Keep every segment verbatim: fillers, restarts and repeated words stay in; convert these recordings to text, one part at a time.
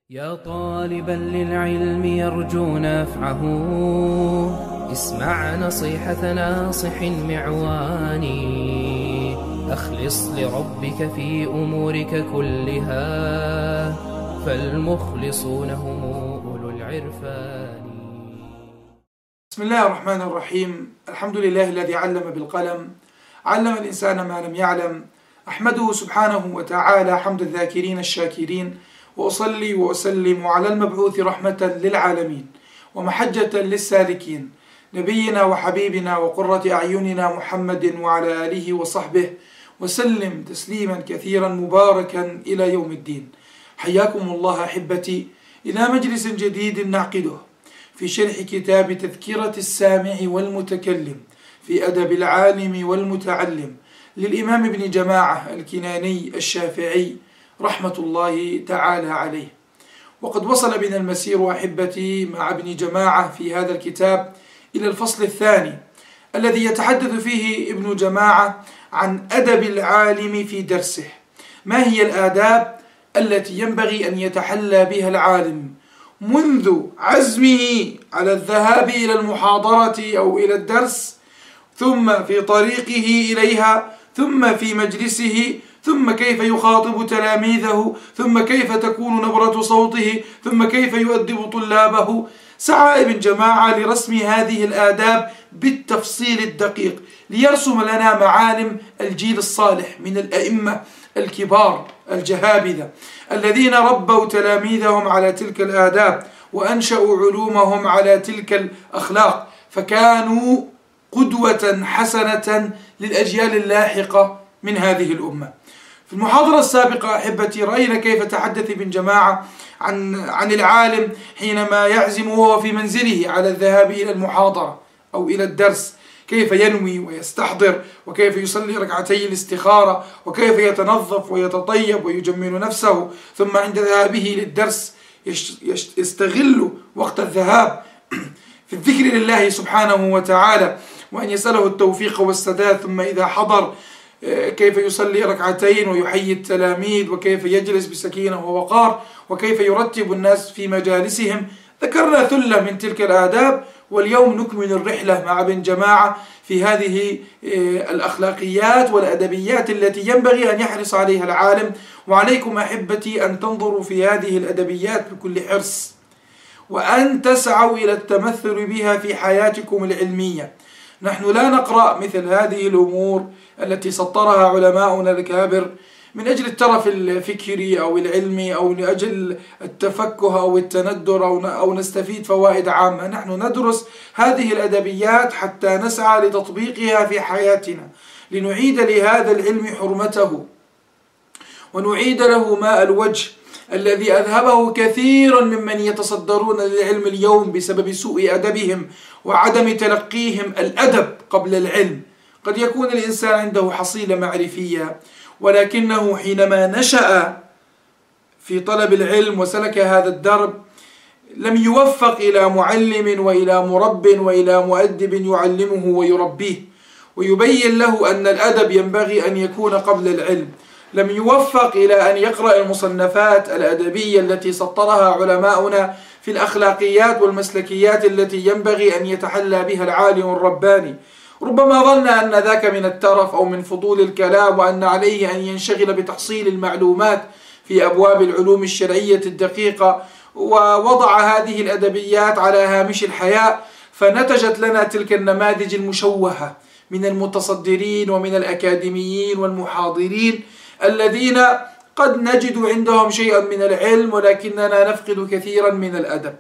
يا طالبا للعلم يرجو نفعه، اسمع نصيحة ناصح معوان. أخلص لربك في أمورك كلها، فالمخلصون هم أولو العرفان. بسم الله الرحمن الرحيم. الحمد لله الذي علم بالقلم، علم الإنسان ما لم يعلم. أحمده سبحانه وتعالى حمد الذاكرين الشاكرين، وأصلي وأسلم على المبعوث رحمة للعالمين ومحجة للسالكين، نبينا وحبيبنا وقرة أعيننا محمد وعلى آله وصحبه وسلم تسليما كثيرا مباركا إلى يوم الدين. حياكم الله أحبتي إلى مجلس جديد نعقده في شرح كتاب تذكرة السامع والمتكلم في أدب العالم والمتعلم للإمام ابن جماعة الكناني الشافعي رحمة الله تعالى عليه. وقد وصل بنا المسير أحبتي مع ابن جماعة في هذا الكتاب إلى الفصل الثاني الذي يتحدث فيه ابن جماعة عن أدب العالم في درسه. ما هي الآداب التي ينبغي أن يتحلى بها العالم منذ عزمه على الذهاب إلى المحاضرة أو إلى الدرس، ثم في طريقه إليها، ثم في مجلسه، ثم كيف يخاطب تلاميذه، ثم كيف تكون نبرة صوته، ثم كيف يؤدب طلابه. سعى ابن جماعة لرسم هذه الآداب بالتفصيل الدقيق ليرسم لنا معالم الجيل الصالح من الأئمة الكبار الجهابذة الذين ربوا تلاميذهم على تلك الآداب وأنشأوا علومهم على تلك الأخلاق، فكانوا قدوة حسنة للأجيال اللاحقة من هذه الأمة. في المحاضرة السابقة أحبتي رأينا كيف تحدث ابن جماعة عن عن العالم حينما يعزم وهو في منزله على الذهاب إلى المحاضرة أو إلى الدرس، كيف ينوي ويستحضر، وكيف يصلي ركعتي الاستخارة، وكيف يتنظف ويتطيب ويجمل نفسه، ثم عند ذهابه للدرس يستغل وقت الذهاب في الذكر لله سبحانه وتعالى وأن يسأله التوفيق والسداد، ثم إذا حضر كيف يصلي ركعتين ويحيي التلاميذ، وكيف يجلس بسكينة ووقار، وكيف يرتب الناس في مجالسهم. ذكرنا ثلة من تلك الآداب، واليوم نكمل الرحلة مع ابن جماعة في هذه الأخلاقيات والأدبيات التي ينبغي أن يحرص عليها العالم. وعليكم أحبتي أن تنظروا في هذه الأدبيات بكل حرص، وأن تسعوا إلى التمثل بها في حياتكم العلمية. نحن لا نقرأ مثل هذه الأمور التي سطرها علماؤنا الكابر من أجل الترف الفكري أو العلمي أو لأجل التفكه أو التندر أو نستفيد فوائد عامة. نحن ندرس هذه الأدبيات حتى نسعى لتطبيقها في حياتنا، لنعيد لهذا العلم حرمته ونعيد له ماء الوجه الذي أذهبه كثيرا ممن يتصدرون للعلم اليوم بسبب سوء أدبهم وعدم تلقيهم الأدب قبل العلم. قد يكون الإنسان عنده حصيلة معرفية، ولكنه حينما نشأ في طلب العلم وسلك هذا الدرب لم يوفق إلى معلم وإلى مرب وإلى مؤدب يعلمه ويربيه ويبين له أن الأدب ينبغي أن يكون قبل العلم. لم يوفق إلى أن يقرأ المصنفات الأدبية التي سطرها علماؤنا في الأخلاقيات والمسلكيات التي ينبغي أن يتحلى بها العالم الرباني. ربما ظن أن ذاك من الترف أو من فضول الكلام، وأن عليه أن ينشغل بتحصيل المعلومات في أبواب العلوم الشرعية الدقيقة، ووضع هذه الأدبيات على هامش الحياء، فنتجت لنا تلك النماذج المشوهة من المتصدرين ومن الأكاديميين والمحاضرين الذين قد نجد عندهم شيئا من العلم ولكننا نفقد كثيرا من الأدب.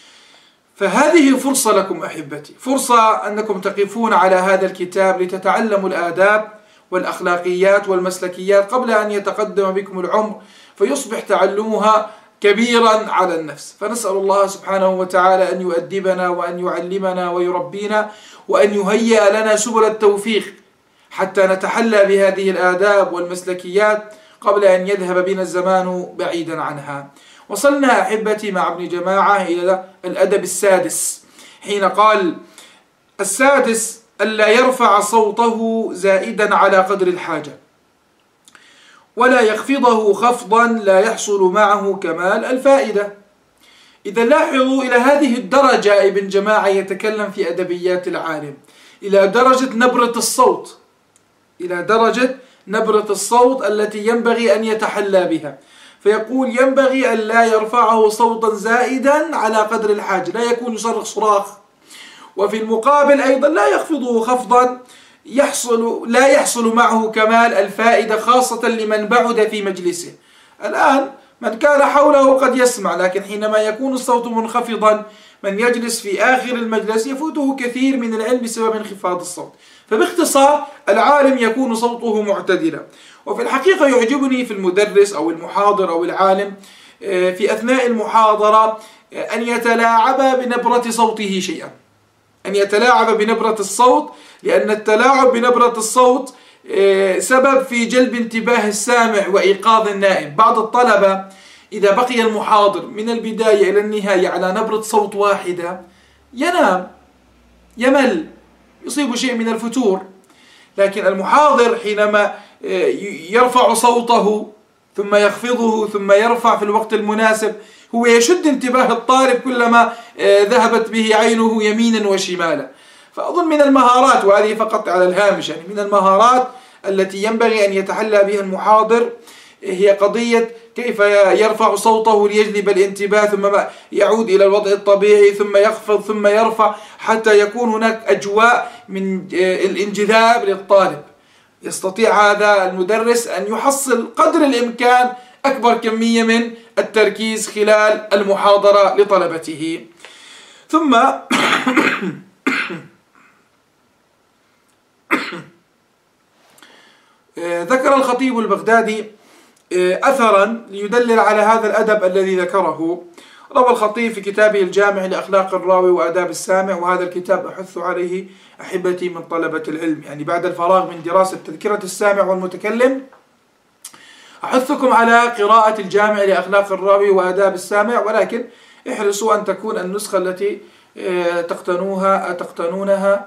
فهذه فرصة لكم أحبتي، فرصة أنكم تقفون على هذا الكتاب لتتعلموا الآداب والأخلاقيات والمسلكيات قبل أن يتقدم بكم العمر فيصبح تعلمها كبيرا على النفس. فنسأل الله سبحانه وتعالى أن يؤدبنا وأن يعلمنا ويربينا وأن يهيئ لنا سبل التوفيق حتى نتحلى بهذه الآداب والمسلكيات قبل أن يذهب بنا الزمان بعيدا عنها. وصلنا أحبتي مع ابن جماعة إلى الأدب السادس، حين قال: السادس ألا يرفع صوته زائدا على قدر الحاجة، ولا يخفضه خفضا لا يحصل معه كمال الفائدة. إذا لاحظوا إلى هذه الدرجة ابن جماعة يتكلم في أدبيات العالم، إلى درجة نبرة الصوت، إلى درجة نبرة الصوت التي ينبغي أن يتحلى بها، فيقول ينبغي أن لا يرفعه صوتا زائدا على قدر الحاجة، لا يكون يصرخ صراخ، وفي المقابل أيضا لا يخفضه خفضا يحصل لا يحصل معه كمال الفائدة، خاصة لمن بعد في مجلسه. الآن من كان حوله قد يسمع، لكن حينما يكون الصوت منخفضا من يجلس في آخر المجلس يفوته كثير من العلم بسبب انخفاض الصوت. فباختصار العالم يكون صوته معتدلا. وفي الحقيقة يعجبني في المدرس أو المحاضر أو العالم في أثناء المحاضرة أن يتلاعب بنبرة صوته شيئا، أن يتلاعب بنبرة الصوت، لأن التلاعب بنبرة الصوت سبب في جلب انتباه السامع وإيقاظ النائم. بعض الطلبة إذا بقي المحاضر من البداية إلى النهاية على نبرة صوت واحدة ينام، يمل، يصيب شيء من الفتور. لكن المحاضر حينما يرفع صوته ثم يخفضه ثم يرفع في الوقت المناسب هو يشد انتباه الطالب كلما ذهبت به عينه يمينا وشمالا. فأظن من المهارات، وهذه فقط على الهامش، يعني من المهارات التي ينبغي أن يتحلى بها المحاضر هي قضية كيف يرفع صوته ليجلب الانتباه ثم يعود إلى الوضع الطبيعي ثم يخفض ثم يرفع حتى يكون هناك أجواء من الانجذاب للطالب. يستطيع هذا المدرس أن يحصل قدر الإمكان أكبر كمية من التركيز خلال المحاضرة لطلبته. ثم ذكر الخطيب البغدادي أثرا ليدلل على هذا الأدب الذي ذكره. روى الخطيب في كتابه الجامع لأخلاق الراوي وآداب السامع، وهذا الكتاب أحث عليه أحبتي من طلبة العلم، يعني بعد الفراغ من دراسة تذكرة السامع والمتكلم أحثكم على قراءة الجامع لأخلاق الراوي وآداب السامع، ولكن احرصوا أن تكون النسخة التي تقتنوها تقتنونها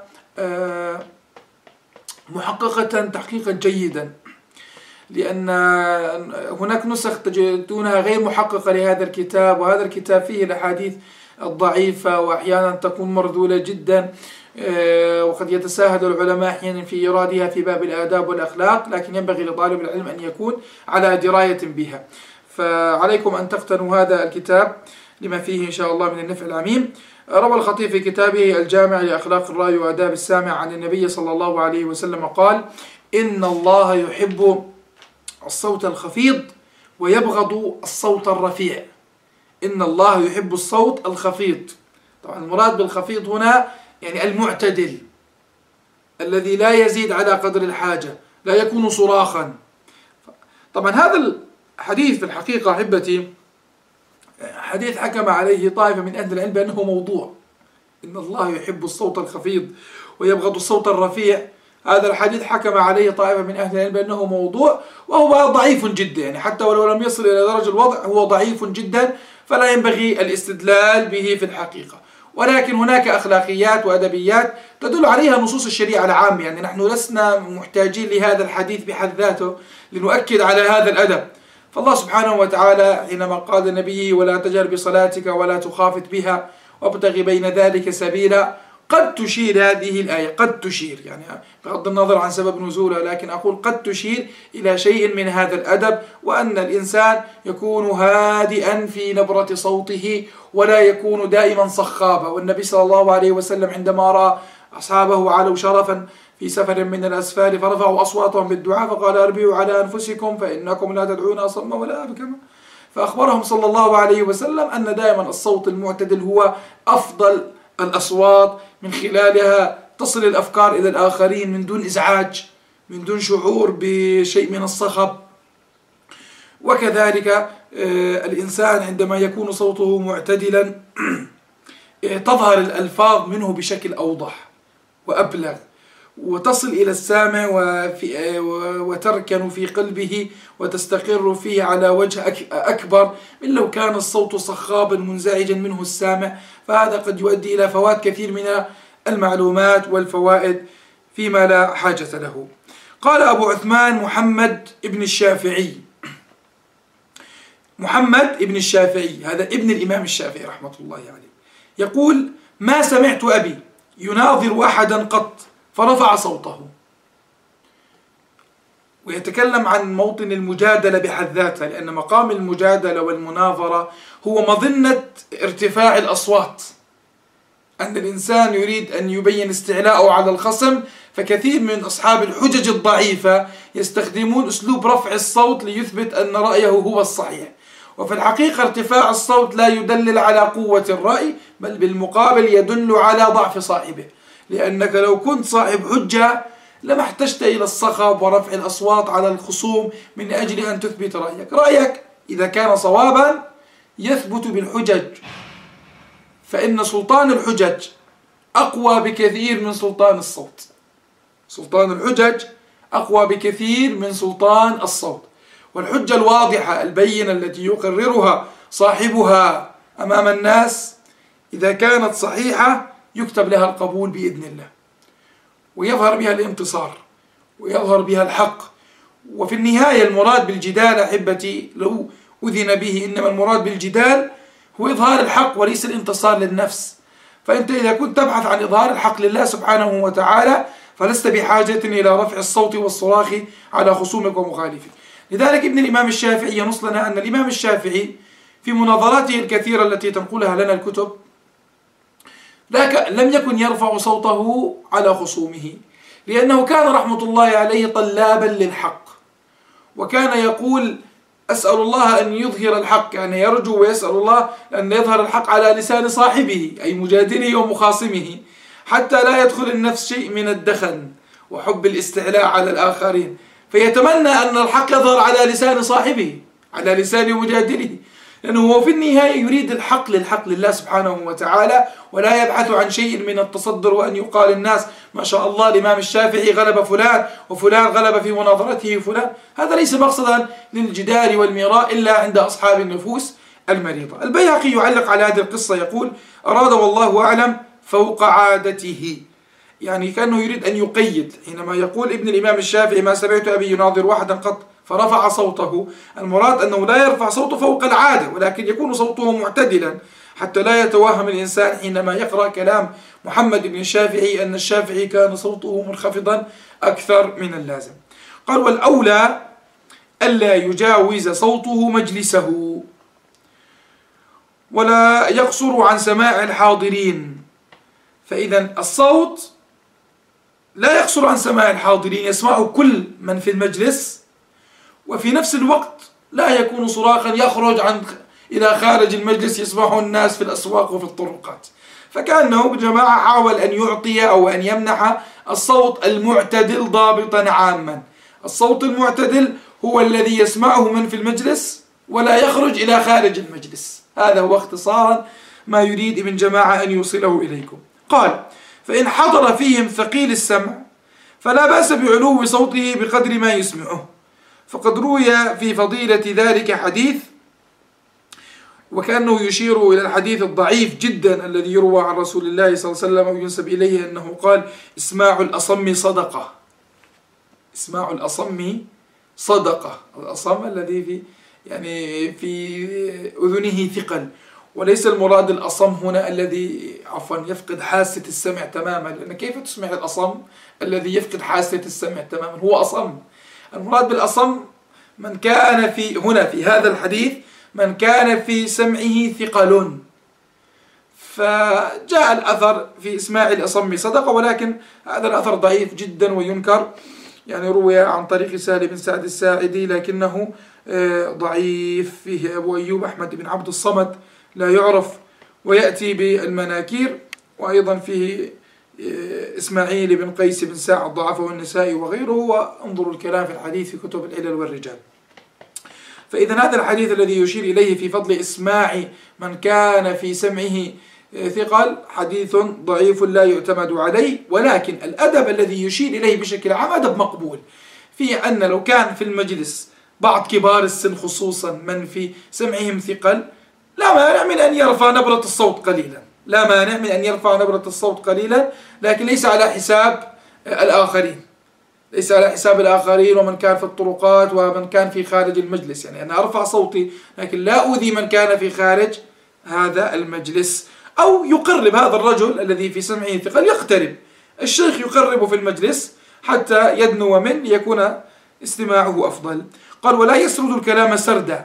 محققة تحقيقا جيدا، لأن هناك نسخ تجدونها غير محققة لهذا الكتاب، وهذا الكتاب فيه الأحاديث الضعيفة وأحيانا تكون مرذولة جدا، وقد يتساهل العلماء أحيانا في إيرادها في باب الآداب والأخلاق، لكن ينبغي لطالب العلم أن يكون على دراية بها. فعليكم أن تقتنوا هذا الكتاب لما فيه إن شاء الله من النفع العميم. روى الخطيب في كتابه الجامع لأخلاق الراوي وآداب السامع عن النبي صلى الله عليه وسلم قال: إن الله يحب الصوت الخفيض ويبغض الصوت الرفيع. إن الله يحب الصوت الخفيض، طبعا المراد بالخفيض هنا يعني المعتدل الذي لا يزيد على قدر الحاجة، لا يكون صراخا. طبعا هذا الحديث في الحقيقة أحبتي حديث حكم عليه طائفة من أهل العلم بأنه موضوع. إن الله يحب الصوت الخفيض ويبغض الصوت الرفيع، هذا الحديث حكم عليه طائفة من أهل العلم بأنه موضوع، وهو ضعيف جدا، يعني حتى ولو لم يصل إلى درجة الوضع هو ضعيف جدا، فلا ينبغي الاستدلال به في الحقيقة. ولكن هناك أخلاقيات وأدبيات تدل عليها نصوص الشريعة العامة، يعني نحن لسنا محتاجين لهذا الحديث بحد ذاته لنؤكد على هذا الأدب. فالله سبحانه وتعالى حينما قال لنبيه: ولا تجهر بصلاتك ولا تخافت بها وابتغ بين ذلك سبيلا، قد تشير هذه الآية، قد تشير يعني بغض النظر عن سبب نزولها، لكن أقول قد تشير إلى شيء من هذا الأدب، وأن الإنسان يكون هادئا في نبرة صوته ولا يكون دائما صخابا. والنبي صلى الله عليه وسلم عندما رأى أصحابه علوا شرفا في سفر من الأسفار فرفعوا أصواتهم بالدعاء فقال: أربعوا على أنفسكم فإنكم لا تدعون أصم ولا أبكم. فأخبرهم صلى الله عليه وسلم أن دائما الصوت المعتدل هو أفضل الأصوات، من خلالها تصل الأفكار إلى الآخرين من دون إزعاج، من دون شعور بشيء من الصخب. وكذلك الإنسان عندما يكون صوته معتدلا تظهر الألفاظ منه بشكل أوضح وأبلغ، وتصل إلى السامع وتركن في قلبه وتستقر فيه على وجه أكبر من لو كان الصوت صخابا منزعجا منه السامع، فهذا قد يؤدي إلى فوات كثير من المعلومات والفوائد فيما لا حاجة له. قال أبو عثمان محمد ابن الشافعي: محمد ابن الشافعي، هذا ابن الإمام الشافعي رحمة الله عليه، يقول: ما سمعت أبي يناظر أحدا قط فرفع صوته. ويتكلم عن موطن المجادلة بحد ذاتها، لأن مقام المجادلة والمناظرة هو مظنة ارتفاع الأصوات، أن الإنسان يريد أن يبين استعلاءه على الخصم، فكثير من أصحاب الحجج الضعيفة يستخدمون أسلوب رفع الصوت ليثبت أن رأيه هو الصحيح، وفي الحقيقة ارتفاع الصوت لا يدلل على قوة الرأي، بل بالمقابل يدل على ضعف صاحبه، لأنك لو كنت صاحب حجة لما احتجت إلى الصخب ورفع الأصوات على الخصوم من أجل أن تثبت رأيك. رأيك إذا كان صوابا يثبت بالحجج، فإن سلطان الحجج أقوى بكثير من سلطان الصوت. سلطان الحجج أقوى بكثير من سلطان الصوت، والحجة الواضحة البينة التي يقررها صاحبها أمام الناس إذا كانت صحيحة يكتب لها القبول بإذن الله، ويظهر بها الانتصار ويظهر بها الحق. وفي النهاية المراد بالجدال أحبتي لو أذن به، إنما المراد بالجدال هو إظهار الحق وليس الانتصار للنفس. فأنت إذا كنت تبحث عن إظهار الحق لله سبحانه وتعالى فلست بحاجة إلى رفع الصوت والصراخ على خصومك ومخالفك. لذلك ابن الإمام الشافعي ينص لنا أن الإمام الشافعي في مناظراته الكثيرة التي تنقلها لنا الكتب لم يكن يرفع صوته على خصومه، لأنه كان رحمة الله عليه طلابا للحق، وكان يقول: أسأل الله أن يظهر الحق، يعني يرجو ويسأل الله أن يظهر الحق على لسان صاحبه أي مجادله ومخاصمه، حتى لا يدخل النفس شيء من الدخن وحب الاستعلاء على الآخرين، فيتمنى أن الحق يظهر على لسان صاحبه، على لسان مجادله، لأنه هو في النهاية يريد الحق للحق لله سبحانه وتعالى، ولا يبحث عن شيء من التصدر وأن يقال الناس ما شاء الله الإمام الشافعي غلب فلان وفلان غلب في مناظرته فلان. هذا ليس مقصدا للجدال والمراء إلا عند أصحاب النفوس المريضة. البيهقي يعلق على هذه القصة يقول: أراد والله أعلم فوق عادته، يعني كأنه يريد أن يقيد حينما يقول ابن الإمام الشافعي: ما سمعت أبي يناظر واحدا قط فرفع صوته، المراد أنه لا يرفع صوته فوق العادة، ولكن يكون صوته معتدلا حتى لا يتوهم الإنسان حينما يقرأ كلام محمد بن الشافعي أن الشافعي كان صوته منخفضا أكثر من اللازم. قال: والأولى ألا يجاوز صوته مجلسه، ولا يقصر عن سماع الحاضرين. فإذا الصوت لا يقصر عن سماع الحاضرين، يسمعه كل من في المجلس، وفي نفس الوقت لا يكون صراخا يخرج عن إلى خارج المجلس يسمعه الناس في الأسواق وفي الطرقات. فكأنه بجماعة حاول أن يعطي أو أن يمنح الصوت المعتدل ضابطا عاما. الصوت المعتدل هو الذي يسمعه من في المجلس ولا يخرج إلى خارج المجلس. هذا هو اختصارا ما يريد ابن جماعة أن يوصله إليكم. قال: فإن حضر فيهم ثقيل السمع فلا بأس بعلو صوته بقدر ما يسمعه، فقد روي في فضيلة ذلك حديث، وكأنه يشير إلى الحديث الضعيف جدا الذي يروى عن رسول الله صلى الله عليه وسلم وينسب إليه أنه قال: إسماع الأصم صدقة. إسماع الأصم صدقة، الأصم الذي في يعني في أذنه ثقل، وليس المراد الأصم هنا الذي عفوا يفقد حاسة السمع تماما، لأن كيف تسمع الأصم الذي يفقد حاسة السمع تماما؟ هو أصم. المراد بالأصم من كان في هنا في هذا الحديث من كان في سمعه ثقل. فجاء الأثر في إسماع الأصم صدقة، ولكن هذا الأثر ضعيف جدا وينكر، يعني روي عن طريق سالم بن سعد الساعدي لكنه ضعيف. فيه أبو أيوب أحمد بن عبد الصمد لا يعرف ويأتي بالمناكير، وأيضا فيه إسماعيل بن قيس بن ساعد ضعفه النسائي وغيره، وانظروا الكلام في الحديث في كتب العلل والرجال. فإذا هذا الحديث الذي يشير إليه في فضل إسماع من كان في سمعه ثقل حديث ضعيف لا يعتمد عليه، ولكن الأدب الذي يشير إليه بشكل عام أدب مقبول، في أن لو كان في المجلس بعض كبار السن خصوصا من في سمعهم ثقل لا مانع من أن يرفع نبرة الصوت قليلا، لا مانع من أن يرفع نبرة الصوت قليلا، لكن ليس على حساب الآخرين، ليس على حساب الآخرين ومن كان في الطرقات ومن كان في خارج المجلس، يعني أنا أرفع صوتي لكن لا أؤذي من كان في خارج هذا المجلس. أو يقرب هذا الرجل الذي في سمعه ثقل، يقترب الشيخ يقرب في المجلس حتى يدنو من يكون استماعه أفضل. قال: ولا يسرد الكلام سردا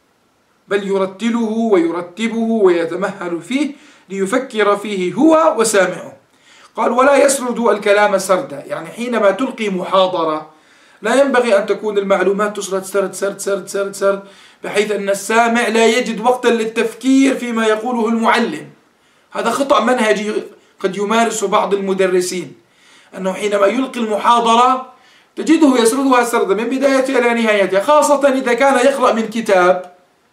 بل يرتله ويرتبه ويتمهل فيه ليفكر فيه هو وسامعه. قال: ولا يسرد الكلام سردا، يعني حينما تلقي محاضرة لا ينبغي أن تكون المعلومات تسرد سرد سرد سرد سرد سرد بحيث أن السامع لا يجد وقتا للتفكير فيما يقوله المعلم. هذا خطأ منهجي قد يمارس بعض المدرسين، أنه حينما يلقي المحاضرة تجده يسردها سردا من بدايتها إلى نهايتها، خاصة إذا كان يقرأ من كتاب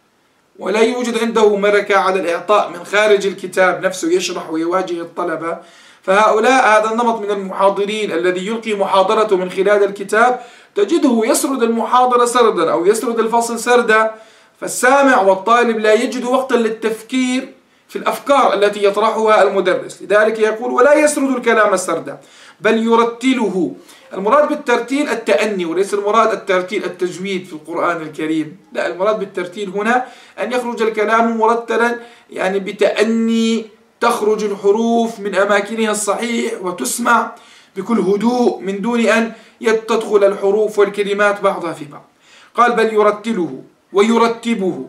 ولا يوجد عنده ملكة على الإعطاء من خارج الكتاب نفسه يشرح ويواجه الطلبة. فهؤلاء هذا النمط من المحاضرين الذي يلقي محاضرته من خلال الكتاب تجده يسرد المحاضرة سردا أو يسرد الفصل سردا، فالسامع والطالب لا يجد وقتا للتفكير في الأفكار التي يطرحها المدرس. لذلك يقول: ولا يسرد الكلام سردا بل يرتله. المراد بالترتيل التأني، وليس المراد الترتيل التجويد في القرآن الكريم، لا، المراد بالترتيل هنا أن يخرج الكلام مرتلا، يعني بتأني تخرج الحروف من أماكنها الصحيح وتسمع بكل هدوء من دون أن تدخل الحروف والكلمات بعضها في بعض. قال: بل يرتله ويرتبه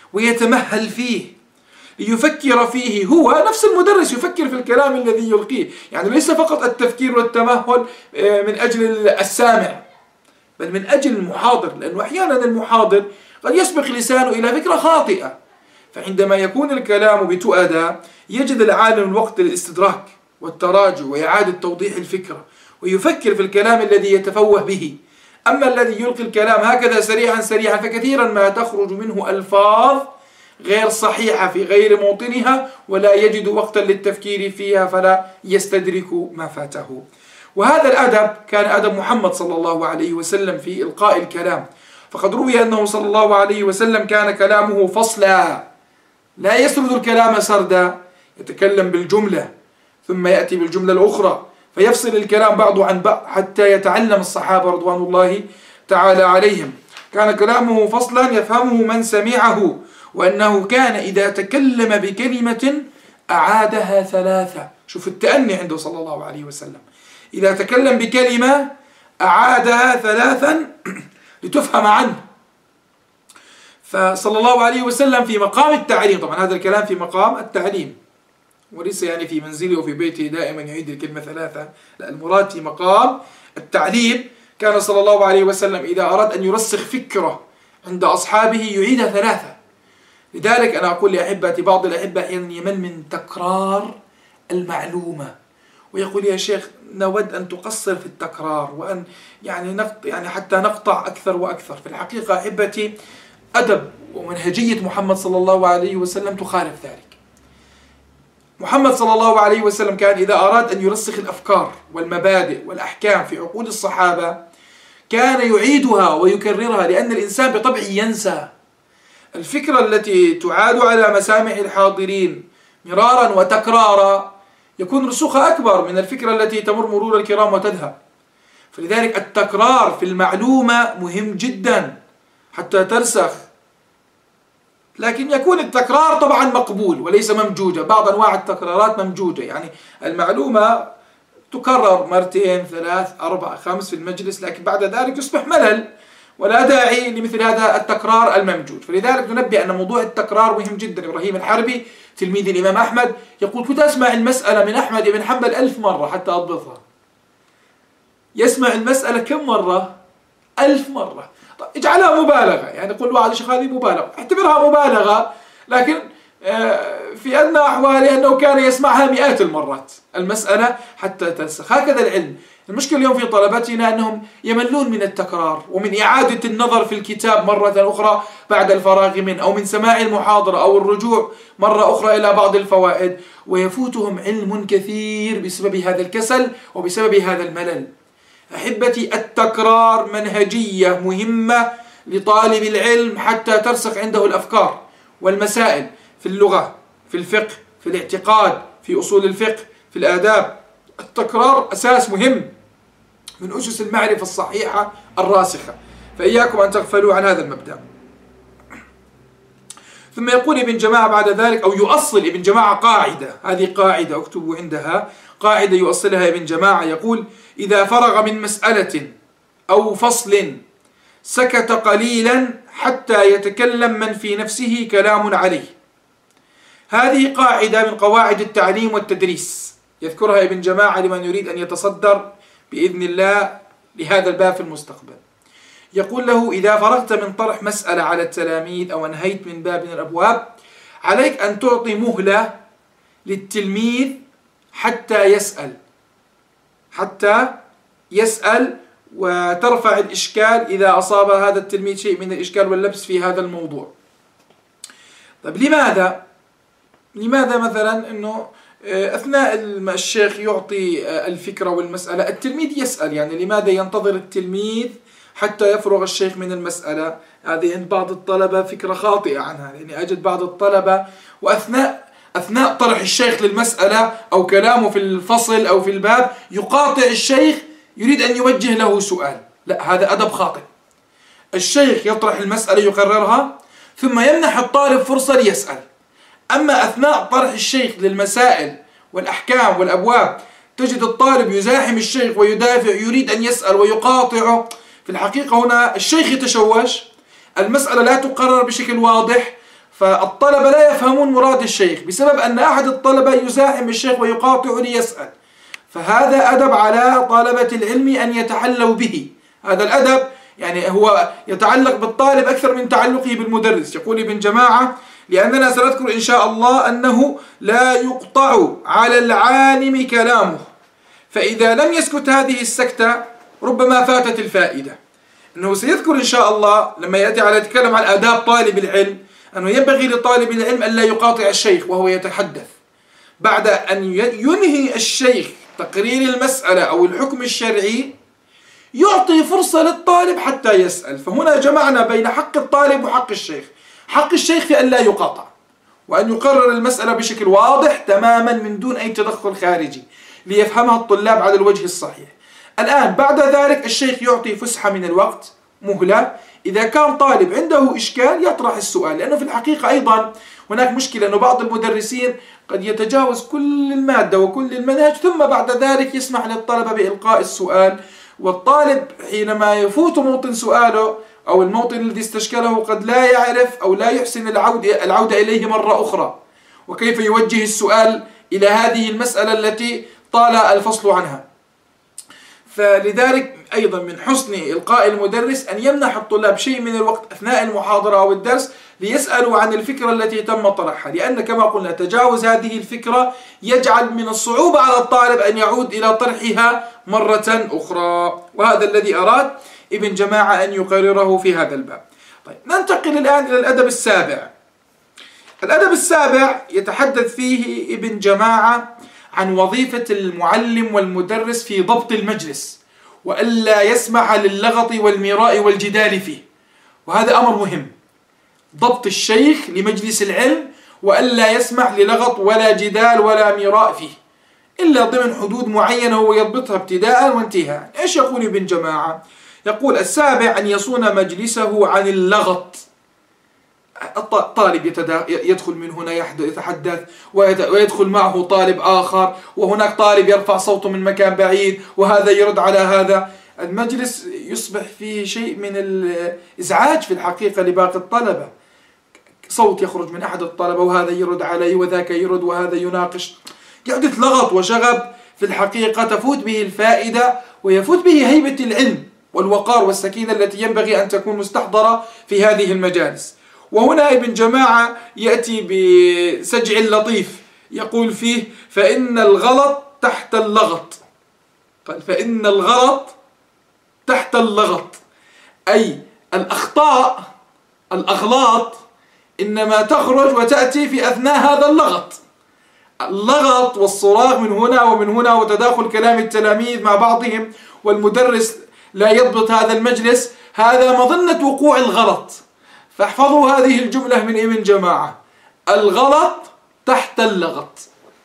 ويتمهل فيه ليفكر فيه هو، نفس المدرس يفكر في الكلام الذي يلقيه، يعني ليس فقط التفكير والتمهل من أجل السامع بل من أجل المحاضر، لأنه أحيانا المحاضر قد يسبق لسانه إلى فكرة خاطئة، فعندما يكون الكلام بتؤدى يجد العالم الوقت للاستدراك والتراجع وإعادة توضيح الفكرة ويفكر في الكلام الذي يتفوه به. أما الذي يلقي الكلام هكذا سريعا سريعا فكثيرا ما تخرج منه ألفاظ غير صحيحة في غير موطنها ولا يجد وقتا للتفكير فيها فلا يستدرك ما فاته. وهذا الأدب كان أدب محمد صلى الله عليه وسلم في إلقاء الكلام، فقد روي أنه صلى الله عليه وسلم كان كلامه فصلا لا يسرد الكلام سردا، يتكلم بالجملة ثم يأتي بالجملة الأخرى فيفصل الكلام بعضه عن بعض حتى يتعلم الصحابة رضوان الله تعالى عليهم. كان كلامه فصلا يفهمه من سمعه، وأنه كان إذا تكلم بكلمة أعادها ثلاثة. شوف التأني عنده صلى الله عليه وسلم، إذا تكلم بكلمة أعادها ثلاثا لتفهم عنه. فصلى الله عليه وسلم في مقام التعليم، طبعا هذا الكلام في مقام التعليم وليس يعني في منزله وفي بيته دائما يعيد الكلمة ثلاثة، لا، المراد في مقام التعليم. كان صلى الله عليه وسلم إذا أراد أن يرسخ فكرة عند أصحابه يعيدها ثلاثة. لذلك أنا أقول لأحبتي، بعض الأحبة أحيانا يمل من تكرار المعلومة ويقول: يا شيخ نود أن تقصر في التكرار وأن يعني نقط يعني حتى نقطع أكثر وأكثر. في الحقيقة أحبتي أدب ومنهجية محمد صلى الله عليه وسلم تخالف ذلك. محمد صلى الله عليه وسلم كان إذا أراد أن يرسخ الأفكار والمبادئ والأحكام في عقول الصحابة كان يعيدها ويكررها، لأن الإنسان بطبعه ينسى. الفكرة التي تعاد على مسامع الحاضرين مرارا وتكرارا يكون رسوخها أكبر من الفكرة التي تمر مرور الكرام وتذهب. فلذلك التكرار في المعلومة مهم جدا حتى ترسخ، لكن يكون التكرار طبعا مقبول وليس ممجوجة. بعض أنواع التكرارات ممجوجة، يعني المعلومة تكرر مرتين ثلاث أربع خمس في المجلس، لكن بعد ذلك يصبح ملل ولا داعي لمثل هذا التكرار الممجود. فلذلك ننبه أن موضوع التكرار مهم جدا. إبراهيم الحربي تلميذ الإمام أحمد يقول: كنت أسمع المسألة من أحمد بن حنبل ألف مرة حتى أضبطها. يسمع المسألة كم مرة؟ ألف مرة. طيب اجعلها مبالغة، يعني قل واحد شيخ هذه مبالغة، اعتبرها مبالغة، لكن في أدنى أحواله أنه كان يسمعها مئات المرات المسألة حتى ترسخ. هكذا العلم. المشكلة اليوم في طلبتنا أنهم يملون من التكرار ومن إعادة النظر في الكتاب مرة أخرى بعد الفراغ منه، أو من سماع المحاضرة أو الرجوع مرة أخرى إلى بعض الفوائد، ويفوتهم علم كثير بسبب هذا الكسل وبسبب هذا الملل. أحبتي، التكرار منهجية مهمة لطالب العلم حتى ترسخ عنده الأفكار والمسائل في اللغة، في الفقه، في الاعتقاد، في أصول الفقه، في الآداب. التكرار أساس مهم. من أسس المعرفة الصحيحة الراسخة، فإياكم أن تغفلوا عن هذا المبدأ. ثم يقول ابن جماعة بعد ذلك، أو يؤصل ابن جماعة قاعدة، هذه قاعدة اكتبوا عندها، قاعدة يؤصلها ابن جماعة، يقول: إذا فرغ من مسألة أو فصل سكت قليلا حتى يتكلم من في نفسه كلام عليه. هذه قاعدة من قواعد التعليم والتدريس، يذكرها ابن جماعة لمن يريد أن يتصدر بإذن الله لهذا الباب في المستقبل. يقول له: إذا فرغت من طرح مسألة على التلاميذ أو انهيت من باب من الأبواب، عليك أن تعطي مهلة للتلميذ حتى يسأل حتى يسأل وترفع الإشكال إذا أصاب هذا التلميذ شيء من الإشكال واللبس في هذا الموضوع. طيب لماذا؟ لماذا مثلا أنه أثناء الشيخ يعطي الفكرة والمسألة التلميذ يسأل؟ يعني لماذا ينتظر التلميذ حتى يفرغ الشيخ من المسألة؟ هذه عند بعض الطلبة فكرة خاطئة عنها، يعني أجد بعض الطلبة وأثناء أثناء طرح الشيخ للمسألة أو كلامه في الفصل أو في الباب يقاطع الشيخ يريد أن يوجه له سؤال. لا، هذا أدب خاطئ. الشيخ يطرح المسألة يقررها ثم يمنح الطالب فرصة ليسأل. أما أثناء طرح الشيخ للمسائل والأحكام والأبواب تجد الطالب يزاحم الشيخ ويدافع، يريد أن يسأل ويقاطعه. في الحقيقة هنا الشيخ يتشوش، المسألة لا تقرر بشكل واضح، فالطلبة لا يفهمون مراد الشيخ بسبب أن أحد الطلبة يزاحم الشيخ ويقاطع ليسأل. فهذا أدب على طلبة العلم أن يتحلوا به. هذا الأدب يعني هو يتعلق بالطالب أكثر من تعلقه بالمدرس. يقول ابن جماعة: لأننا سنذكر إن شاء الله أنه لا يقطع على العالم كلامه، فإذا لم يسكت هذه السكتة ربما فاتت الفائدة. أنه سيذكر إن شاء الله لما يأتي على يتكلم عن آداب طالب العلم أنه ينبغي لطالب العلم أن لا يقاطع الشيخ وهو يتحدث. بعد أن ينهي الشيخ تقرير المسألة أو الحكم الشرعي يعطي فرصة للطالب حتى يسأل. فهنا جمعنا بين حق الطالب وحق الشيخ. حق الشيخ في أن لا يقاطع وأن يقرر المسألة بشكل واضح تماما من دون أي تدخل خارجي ليفهمها الطلاب على الوجه الصحيح. الآن بعد ذلك الشيخ يعطي فسحة من الوقت، مهلة، إذا كان طالب عنده إشكال يطرح السؤال. لأنه في الحقيقة أيضا هناك مشكلة أنه بعض المدرسين قد يتجاوز كل المادة وكل المنهج ثم بعد ذلك يسمح للطلبة بإلقاء السؤال، والطالب حينما يفوت موطن سؤاله أو الموطن الذي استشكله قد لا يعرف أو لا يحسن العودة, العودة إليه مرة أخرى، وكيف يوجه السؤال إلى هذه المسألة التي طال الفصل عنها. فلذلك أيضا من حسن إلقاء المدرس أن يمنح الطلاب شيء من الوقت أثناء المحاضرة أو الدرس ليسألوا عن الفكرة التي تم طرحها، لأن كما قلنا تجاوز هذه الفكرة يجعل من الصعوبة على الطالب أن يعود إلى طرحها مرة أخرى، وهذا الذي أراد ابن جماعة أن يقرره في هذا الباب. طيب ننتقل الآن إلى الأدب السابع. الأدب السابع يتحدث فيه ابن جماعة عن وظيفة المعلم والمدرس في ضبط المجلس وألا يسمح للغط والمراء والجدال فيه، وهذا أمر مهم. ضبط الشيخ لمجلس العلم وألا يسمح للغط ولا جدال ولا مراء فيه إلا ضمن حدود معينة هو يضبطها ابتداء وانتهاء. إيش يقول ابن جماعة؟ يقول: السابع أن يصون مجلسه عن اللغط. الطالب يدخل من هنا يتحدث ويدخل معه طالب آخر، وهناك طالب يرفع صوته من مكان بعيد وهذا يرد على هذا. المجلس يصبح فيه شيء من الإزعاج في الحقيقة لباقي الطلبة. صوت يخرج من أحد الطلبة وهذا يرد عليه وذاك يرد وهذا يناقش، يحدث لغط وشغب في الحقيقة تفوت به الفائدة ويفوت به هيبة العلم والوقار والسكينة التي ينبغي أن تكون مستحضرة في هذه المجالس. وهنا ابن جماعة يأتي بسجع لطيف يقول فيه: فإن الغلط تحت اللغط. قال: فإن الغلط تحت اللغط، أي الأخطاء الأغلاط إنما تخرج وتأتي في أثناء هذا اللغط. اللغط والصراخ من هنا ومن هنا وتداخل كلام التلاميذ مع بعضهم والمدرس لا يضبط هذا المجلس، هذا مظنة وقوع الغلط. فاحفظوا هذه الجملة من ابن جماعة: الغلط تحت اللغط.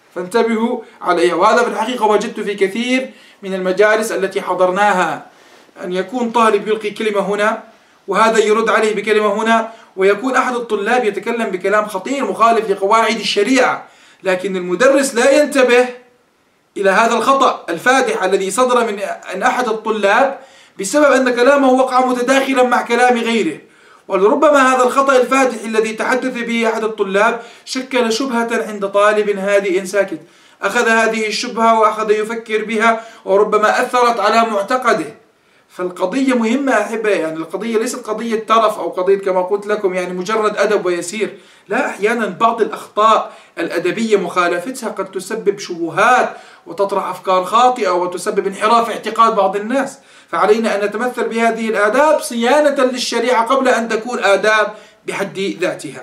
فانتبهوا عليها. وهذا في الحقيقة وجدت في كثير من المجالس التي حضرناها، أن يكون طالب يلقي كلمة هنا وهذا يرد عليه بكلمة هنا، ويكون أحد الطلاب يتكلم بكلام خطير مخالف لقواعد الشريعة، لكن المدرس لا ينتبه إلى هذا الخطأ الفادح الذي صدر من أحد الطلاب بسبب أن كلامه وقع متداخلا مع كلام غيره. ولربما هذا الخطأ الفادح الذي تحدث به أحد الطلاب شكل شبهة عند طالب هادئ ساكت، أخذ هذه الشبهة وأخذ يفكر بها وربما أثرت على معتقده. فالقضية مهمة أحبائي، يعني القضية ليست قضية ترف أو قضية كما قلت لكم يعني مجرد أدب ويسير، لا، أحيانا بعض الأخطاء الأدبية مخالفتها قد تسبب شبهات وتطرح أفكار خاطئة وتسبب انحراف اعتقاد بعض الناس. فعلينا أن نتمثل بهذه الآداب صيانة للشريعة قبل أن تكون آداب بحد ذاتها.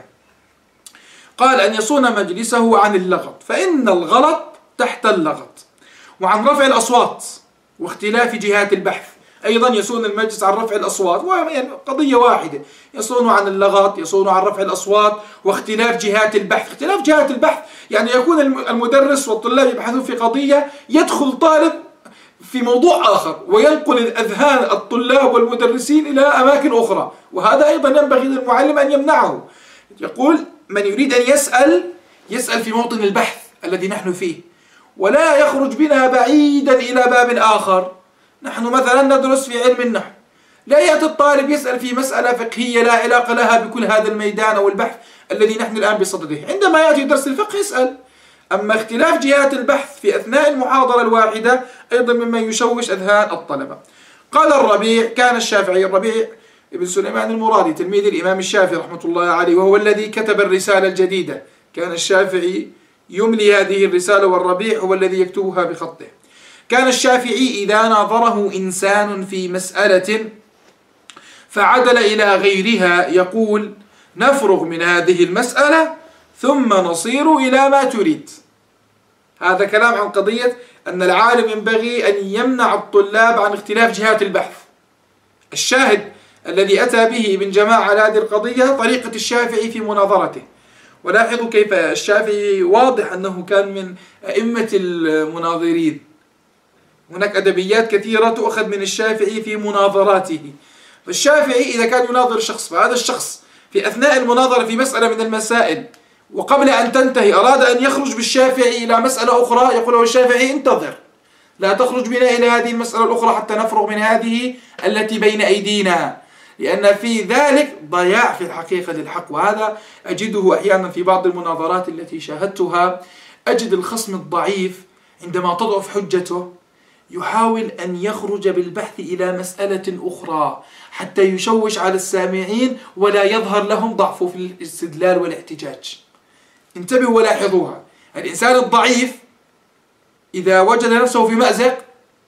قال أن يصون مجلسه عن اللغط، فإن الغلط تحت اللغط، وعن رفع الأصوات واختلاف جهات البحث. أيضا يصون المجلس عن رفع الأصوات، ويعني قضية واحدة، يصون عن اللغط، يصون عن رفع الأصوات واختلاف جهات البحث. اختلاف جهات البحث يعني يكون المدرس والطلاب يبحثون في قضية، يدخل طالب في موضوع آخر وينقل الأذهان الطلاب والمدرسين إلى أماكن أخرى، وهذا أيضا ينبغي للمعلم أن يمنعه. يقول من يريد أن يسأل يسأل في موطن البحث الذي نحن فيه، ولا يخرج بنا بعيدا إلى باب آخر. نحن مثلا ندرس في علم النحو، لا يأتي الطالب يسأل في مسألة فقهية لا علاقة لها بكل هذا الميدان أو البحث الذي نحن الآن بصدده. عندما يأتي درس الفقه يسأل. أما اختلاف جهات البحث في أثناء المحاضرة الواحدة أيضا مما يشوش أذهان الطلبة. قال الربيع كان الشافعي، الربيع ابن سليمان المرادي تلميذ الإمام الشافعي رحمة الله عليه، وهو الذي كتب الرسالة الجديدة. كان الشافعي يملي هذه الرسالة والربيع هو الذي يكتبها بخطه. كان الشافعي إذا ناظره إنسان في مسألة فعدل إلى غيرها يقول نفرغ من هذه المسألة ثم نصير إلى ما تريد. هذا كلام عن قضية أن العالم ينبغي أن يمنع الطلاب عن اختلاف جهات البحث. الشاهد الذي أتى به ابن جماعة على هذه القضية طريقة الشافعي في مناظرته. ولاحظوا كيف الشافعي واضح أنه كان من أئمة المناظرين. هناك أدبيات كثيرة تؤخذ من الشافعي في مناظراته. فالشافعي إذا كان يناظر شخص، فهذا الشخص في أثناء المناظرة في مسألة من المسائل وقبل أن تنتهي أراد أن يخرج بالشافعي إلى مسألة أخرى، يقول له الشافعي انتظر، لا تخرج بنا إلى هذه المسألة الأخرى حتى نفرغ من هذه التي بين أيدينا، لأن في ذلك ضياع في الحقيقة للحق. وهذا أجده أحيانا في بعض المناظرات التي شاهدتها، أجد الخصم الضعيف عندما تضعف حجته يحاول أن يخرج بالبحث إلى مسألة أخرى حتى يشوش على السامعين ولا يظهر لهم ضعفه في الاستدلال والاحتجاج. انتبهوا ولاحظوها. الإنسان الضعيف إذا وجد نفسه في مأزق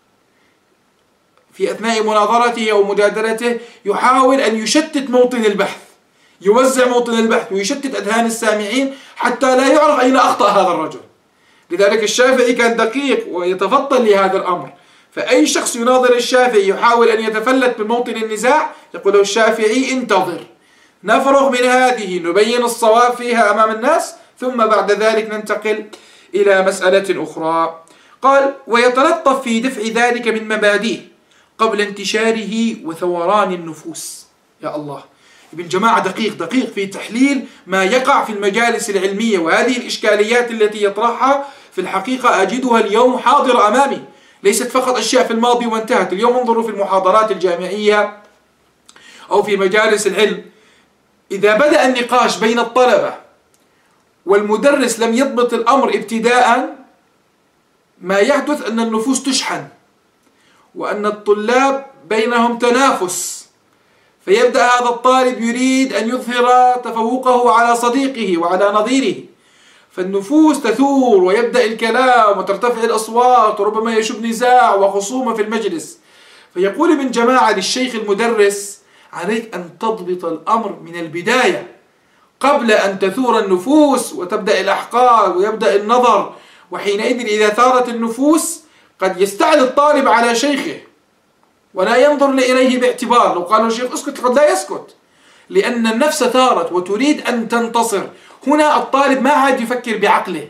في أثناء مناظرته أو مجادلته يحاول أن يشتت موطن البحث، يوزع موطن البحث ويشتت أذهان السامعين حتى لا يعرف أين أخطأ هذا الرجل. لذلك الشافعي كان دقيق ويتفطن لهذا الأمر. فأي شخص يناظر الشافعي يحاول أن يتفلت من موطن النزاع يقول له الشافعي انتظر، نفرغ من هذه، نبين الصواب فيها أمام الناس، ثم بعد ذلك ننتقل إلى مسألة أخرى. قال ويتلطف في دفع ذلك من مبادئه قبل انتشاره وثوران النفوس. يا الله، ابن جماعة دقيق دقيق في تحليل ما يقع في المجالس العلمية، وهذه الإشكاليات التي يطرحها في الحقيقة أجدها اليوم حاضرة أمامي، ليست فقط أشياء في الماضي وانتهت. اليوم انظروا في المحاضرات الجامعية أو في مجالس العلم، إذا بدأ النقاش بين الطلبة والمدرس لم يضبط الأمر ابتداء، ما يحدث أن النفوس تشحن وأن الطلاب بينهم تنافس، فيبدأ هذا الطالب يريد أن يظهر تفوقه على صديقه وعلى نظيره، فالنفوس تثور ويبدأ الكلام وترتفع الأصوات وربما يشب نزاع وخصومة في المجلس. فيقول ابن جماعة للشيخ المدرس عليك أن تضبط الأمر من البداية قبل أن تثور النفوس وتبدأ الأحقاد ويبدأ النظر. وحينئذ إذا ثارت النفوس قد يستعلي الطالب على شيخه ولا ينظر إليه باعتبار. لو قال الشيخ اسكت قد لا يسكت، لأن النفس ثارت وتريد أن تنتصر. هنا الطالب ما عاد يفكر بعقله،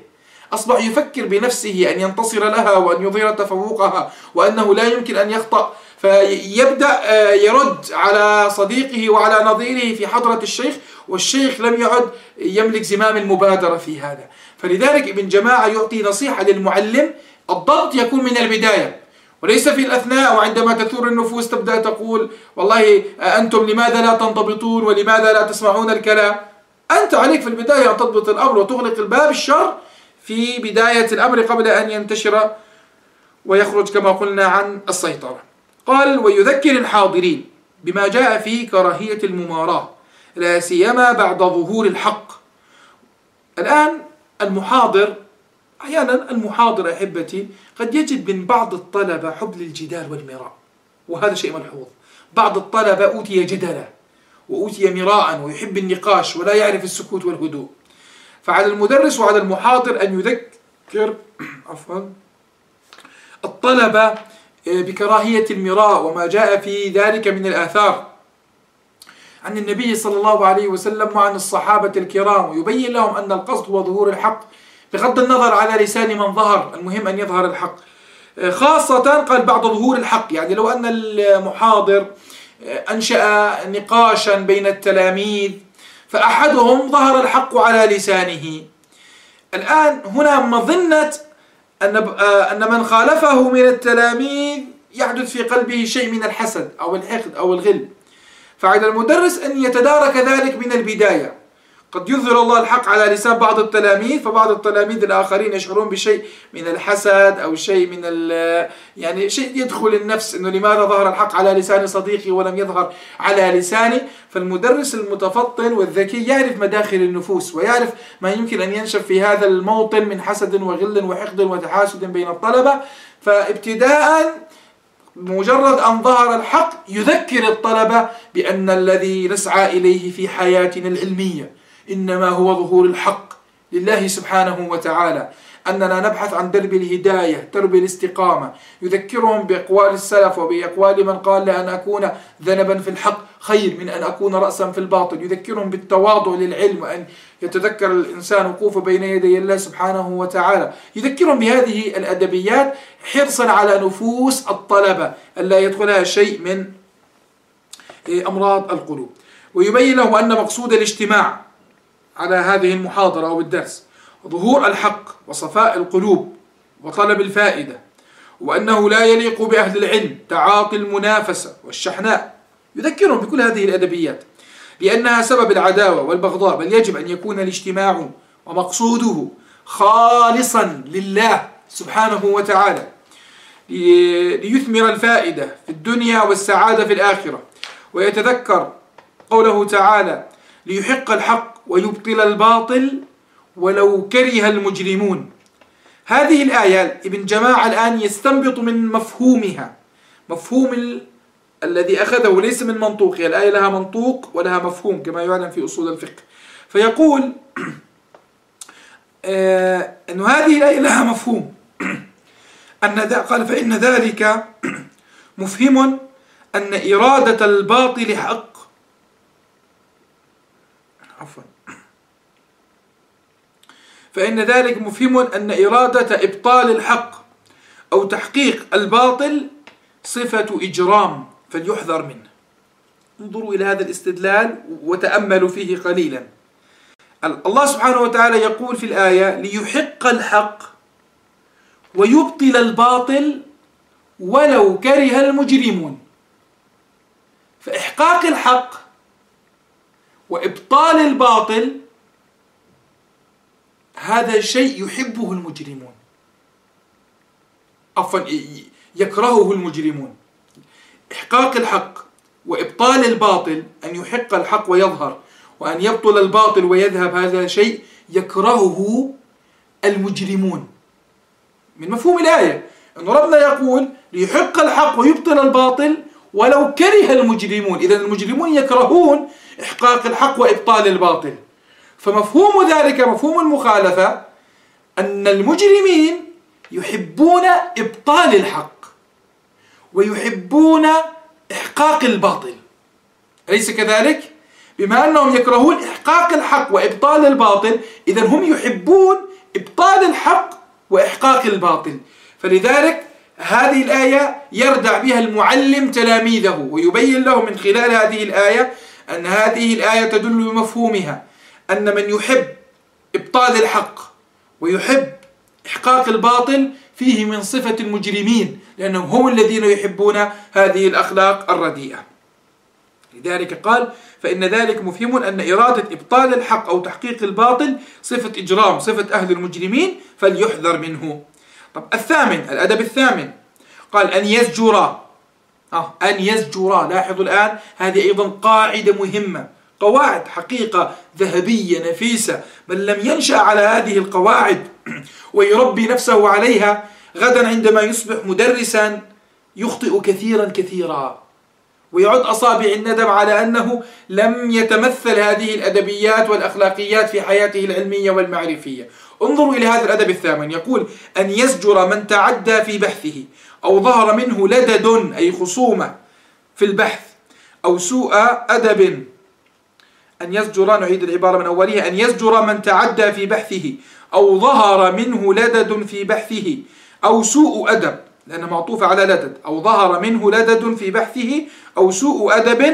أصبح يفكر بنفسه أن ينتصر لها وأن يظهر تفوقها وأنه لا يمكن أن يخطأ، فيبدأ يرد على صديقه وعلى نظيره في حضرة الشيخ، والشيخ لم يعد يملك زمام المبادرة في هذا. فلذلك ابن جماعة يعطي نصيحة للمعلم: الضبط يكون من البداية وليس في الأثناء، وعندما تثور النفوس تبدأ تقول: والله أنتم لماذا لا تنضبطون ولماذا لا تسمعون الكلام؟ أنت عليك في البداية أن تضبط الأمر وتغلق الباب الشر في بداية الأمر قبل أن ينتشر ويخرج كما قلنا عن السيطرة. قال: ويذكر الحاضرين بما جاء في كراهية المماراة لا سيما بعد ظهور الحق. الآن المحاضر، أحيانا المحاضر أحبتي قد يجد من بعض الطلبة حب للجدال والمراء، وهذا شيء ملحوظ. بعض الطلبة أوتي جدلا وأوتي مراء ويحب النقاش ولا يعرف السكوت والهدوء. فعلى المدرس وعلى المحاضر أن يذكر عفوا الطلبة بكراهية المراء وما جاء في ذلك من الآثار عن النبي صلى الله عليه وسلم وعن الصحابة الكرام، ويبين لهم أن القصد هو ظهور الحق بغض النظر على لسان من ظهر، المهم أن يظهر الحق. خاصة قال بعد ظهور الحق، يعني لو أن المحاضر أنشأ نقاشا بين التلاميذ فأحدهم ظهر الحق على لسانه، الآن هنا مظنة أن أن من خالفه من التلاميذ يحدث في قلبه شيء من الحسد أو الحقد أو الغل، فعلى المدرس أن يتدارك ذلك من البداية. قد يظهر الله الحق على لسان بعض التلاميذ، فبعض التلاميذ الآخرين يشعرون بشيء من الحسد أو شيء من يعني شيء يدخل النفس، إنه لماذا ظهر الحق على لسان صديقي ولم يظهر على لساني. فالمدرس المتفطن والذكي يعرف مداخل النفوس ويعرف ما يمكن أن ينشب في هذا الموطن من حسد وغل وحقد وتحاسد بين الطلبة. فابتداء مجرد أن ظهر الحق يذكر الطلبة بأن الذي نسعى إليه في حياتنا العلمية إنما هو ظهور الحق لله سبحانه وتعالى، أننا نبحث عن درب الهداية، درب الاستقامة. يذكرهم بأقوال السلف وبأقوال من قال لأن أكون ذنبا في الحق خير من أن أكون رأسا في الباطل. يذكرهم بالتواضع للعلم وأن يتذكر الإنسان وقوفه بين يدي الله سبحانه وتعالى. يذكرهم بهذه الأدبيات حرصا على نفوس الطلبة ألا يدخلها شيء من أمراض القلوب. ويبين لهم أن مقصود الاجتماع على هذه المحاضرة أو الدرس ظهور الحق وصفاء القلوب وطلب الفائدة، وأنه لا يليق بأهل العلم تعاطي المنافسة والشحناء. يذكرهم بكل هذه الأدبيات لأنها سبب العداوة والبغضاء، بل يجب أن يكون الاجتماع ومقصوده خالصا لله سبحانه وتعالى ليثمر الفائدة في الدنيا والسعادة في الآخرة. ويتذكر قوله تعالى: ليحق الحق ويبطل الباطل ولو كره المجرمون. هذه الآية ابن جماعة الآن يستنبط من مفهومها، مفهوم ال... الذي أخذه ليس من منطوقها. الآية لها منطوق ولها مفهوم كما يعلم في أصول الفقه. فيقول آه أن هذه الآية لها مفهوم أن قال: فإن ذلك مفهم أن إرادة الباطل حق. عفوا فإن ذلك مفهم أن إرادة إبطال الحق أو تحقيق الباطل صفة إجرام فليحذر منه. انظروا إلى هذا الاستدلال وتأملوا فيه قليلا. الله سبحانه وتعالى يقول في الآية: ليحق الحق ويبطل الباطل ولو كره المجرمون. فإحقاق الحق وإبطال الباطل هذا شيء يحبه المجرمون، عفوا يكرهه المجرمون. إحقاق الحق وإبطال الباطل، أن يحق الحق ويظهر وأن يبطل الباطل ويذهب، هذا شيء يكرهه المجرمون. من مفهوم الآية أن ربنا يقول: ليحق الحق ويبطل الباطل ولو كره المجرمون. إذن المجرمون يكرهون إحقاق الحق وإبطال الباطل. فمفهوم ذلك، مفهوم المخالفة، أن المجرمين يحبون إبطال الحق ويحبون إحقاق الباطل، أليس كذلك؟ بما أنهم يكرهون إحقاق الحق وإبطال الباطل، إذن هم يحبون إبطال الحق وإحقاق الباطل. فلذلك هذه الآية يردع بها المعلم تلاميذه ويبين لهم من خلال هذه الآية أن هذه الآية تدل بمفهومها أن من يحب إبطال الحق ويحب إحقاق الباطل فيه من صفة المجرمين، لأنهم هم الذين يحبون هذه الأخلاق الرديئة. لذلك قال: فإن ذلك مفهم أن إرادة إبطال الحق أو تحقيق الباطل صفة إجرام، صفة أهل المجرمين، فليحذر منه. طب الثامن، الأدب الثامن، قال أن يزجرا. آه أن يزجرا، لاحظوا الآن هذه أيضا قاعدة مهمة، قواعد حقيقة ذهبية نفيسة. من لم ينشأ على هذه القواعد ويربي نفسه عليها، غدا عندما يصبح مدرسا يخطئ كثيرا كثيرا ويعد أصابع الندم على أنه لم يتمثل هذه الأدبيات والأخلاقيات في حياته العلمية والمعرفية. انظروا إلى هذا الأدب الثامن، يقول: أن يزجر من تعدى في بحثه أو ظهر منه لدد أي خصومة في البحث أو سوء أدب. أن يزجر، نعيد العبارة من أولها، أن يزجر من تعدى في بحثه أو ظهر منه لدد في بحثه أو سوء أدب، لأنه معطوف على لدد، أو ظهر منه لدد في بحثه أو سوء أدب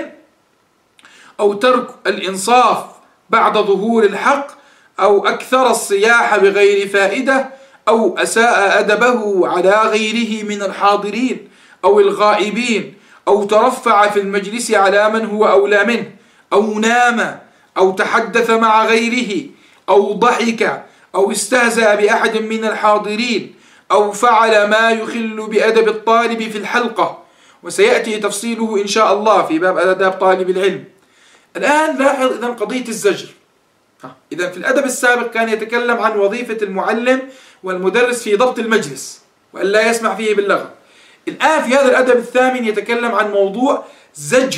أو ترك الإنصاف بعد ظهور الحق أو أكثر الصياح بغير فائدة أو أساء أدبه على غيره من الحاضرين أو الغائبين أو ترفع في المجلس على من هو أولى منه أو نام أو تحدث مع غيره أو ضحك أو استهزأ بأحد من الحاضرين أو فعل ما يخل بأدب الطالب في الحلقة، وسيأتي تفصيله إن شاء الله في باب آداب طالب العلم. الآن لاحظ إذن قضية الزجر. إذن في الأدب السابق كان يتكلم عن وظيفة المعلم والمدرس في ضبط المجلس وأن لا يسمع فيه باللغو. الآن في هذا الأدب الثامن يتكلم عن موضوع زجر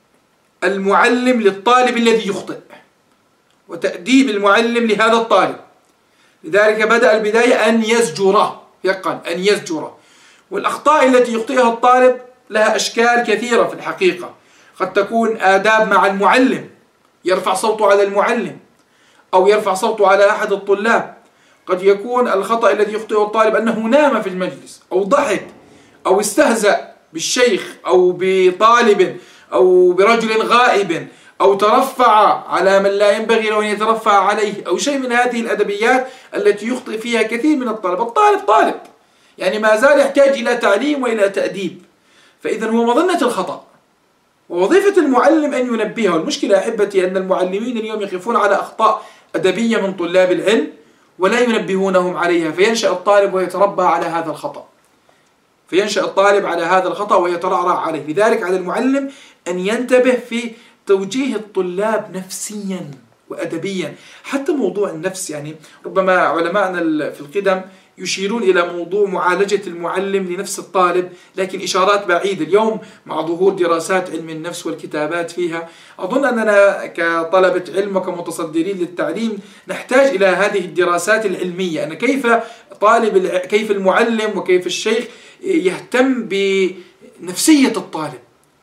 المعلم للطالب الذي يخطئ وتأديب المعلم لهذا الطالب. لذلك بدأ البداية أن يزجره، يقال أن يزجره. والأخطاء التي يخطئها الطالب لها أشكال كثيرة في الحقيقة. قد تكون آداب مع المعلم، يرفع صوته على المعلم أو يرفع صوته على أحد الطلاب. قد يكون الخطأ الذي يخطئه الطالب أنه نام في المجلس أو ضحك أو استهزأ بالشيخ أو بطالب أو برجل غائب أو ترفع على من لا ينبغي له أن يترفع عليه أو شيء من هذه الأدبيات التي يخطئ فيها كثير من الطلبة. الطالب طالب، يعني ما زال يحتاج إلى تعليم وإلى تأديب، فإذا هو مظنة الخطأ، ووظيفة المعلم أن ينبهه. والمشكلة أحبتي أن المعلمين اليوم يقفون على أخطاء أدبية من طلاب العلم ولا ينبهونهم عليها، فينشأ الطالب ويتربى على هذا الخطأ فينشأ الطالب على هذا الخطأ ويترعرع عليه. لذلك على المعلم أن ينتبه في توجيه الطلاب نفسيا وأدبيا. حتى موضوع النفس، يعني ربما علماءنا في القدم يشيرون إلى موضوع معالجة المعلم لنفس الطالب، لكن إشارات بعيدة. اليوم مع ظهور دراسات علم النفس والكتابات فيها، أظن أننا كطلبة علم وكمتصدرين للتعليم نحتاج إلى هذه الدراسات العلمية، أن كيف طالب كيف المعلم وكيف الشيخ يهتم بنفسية الطالب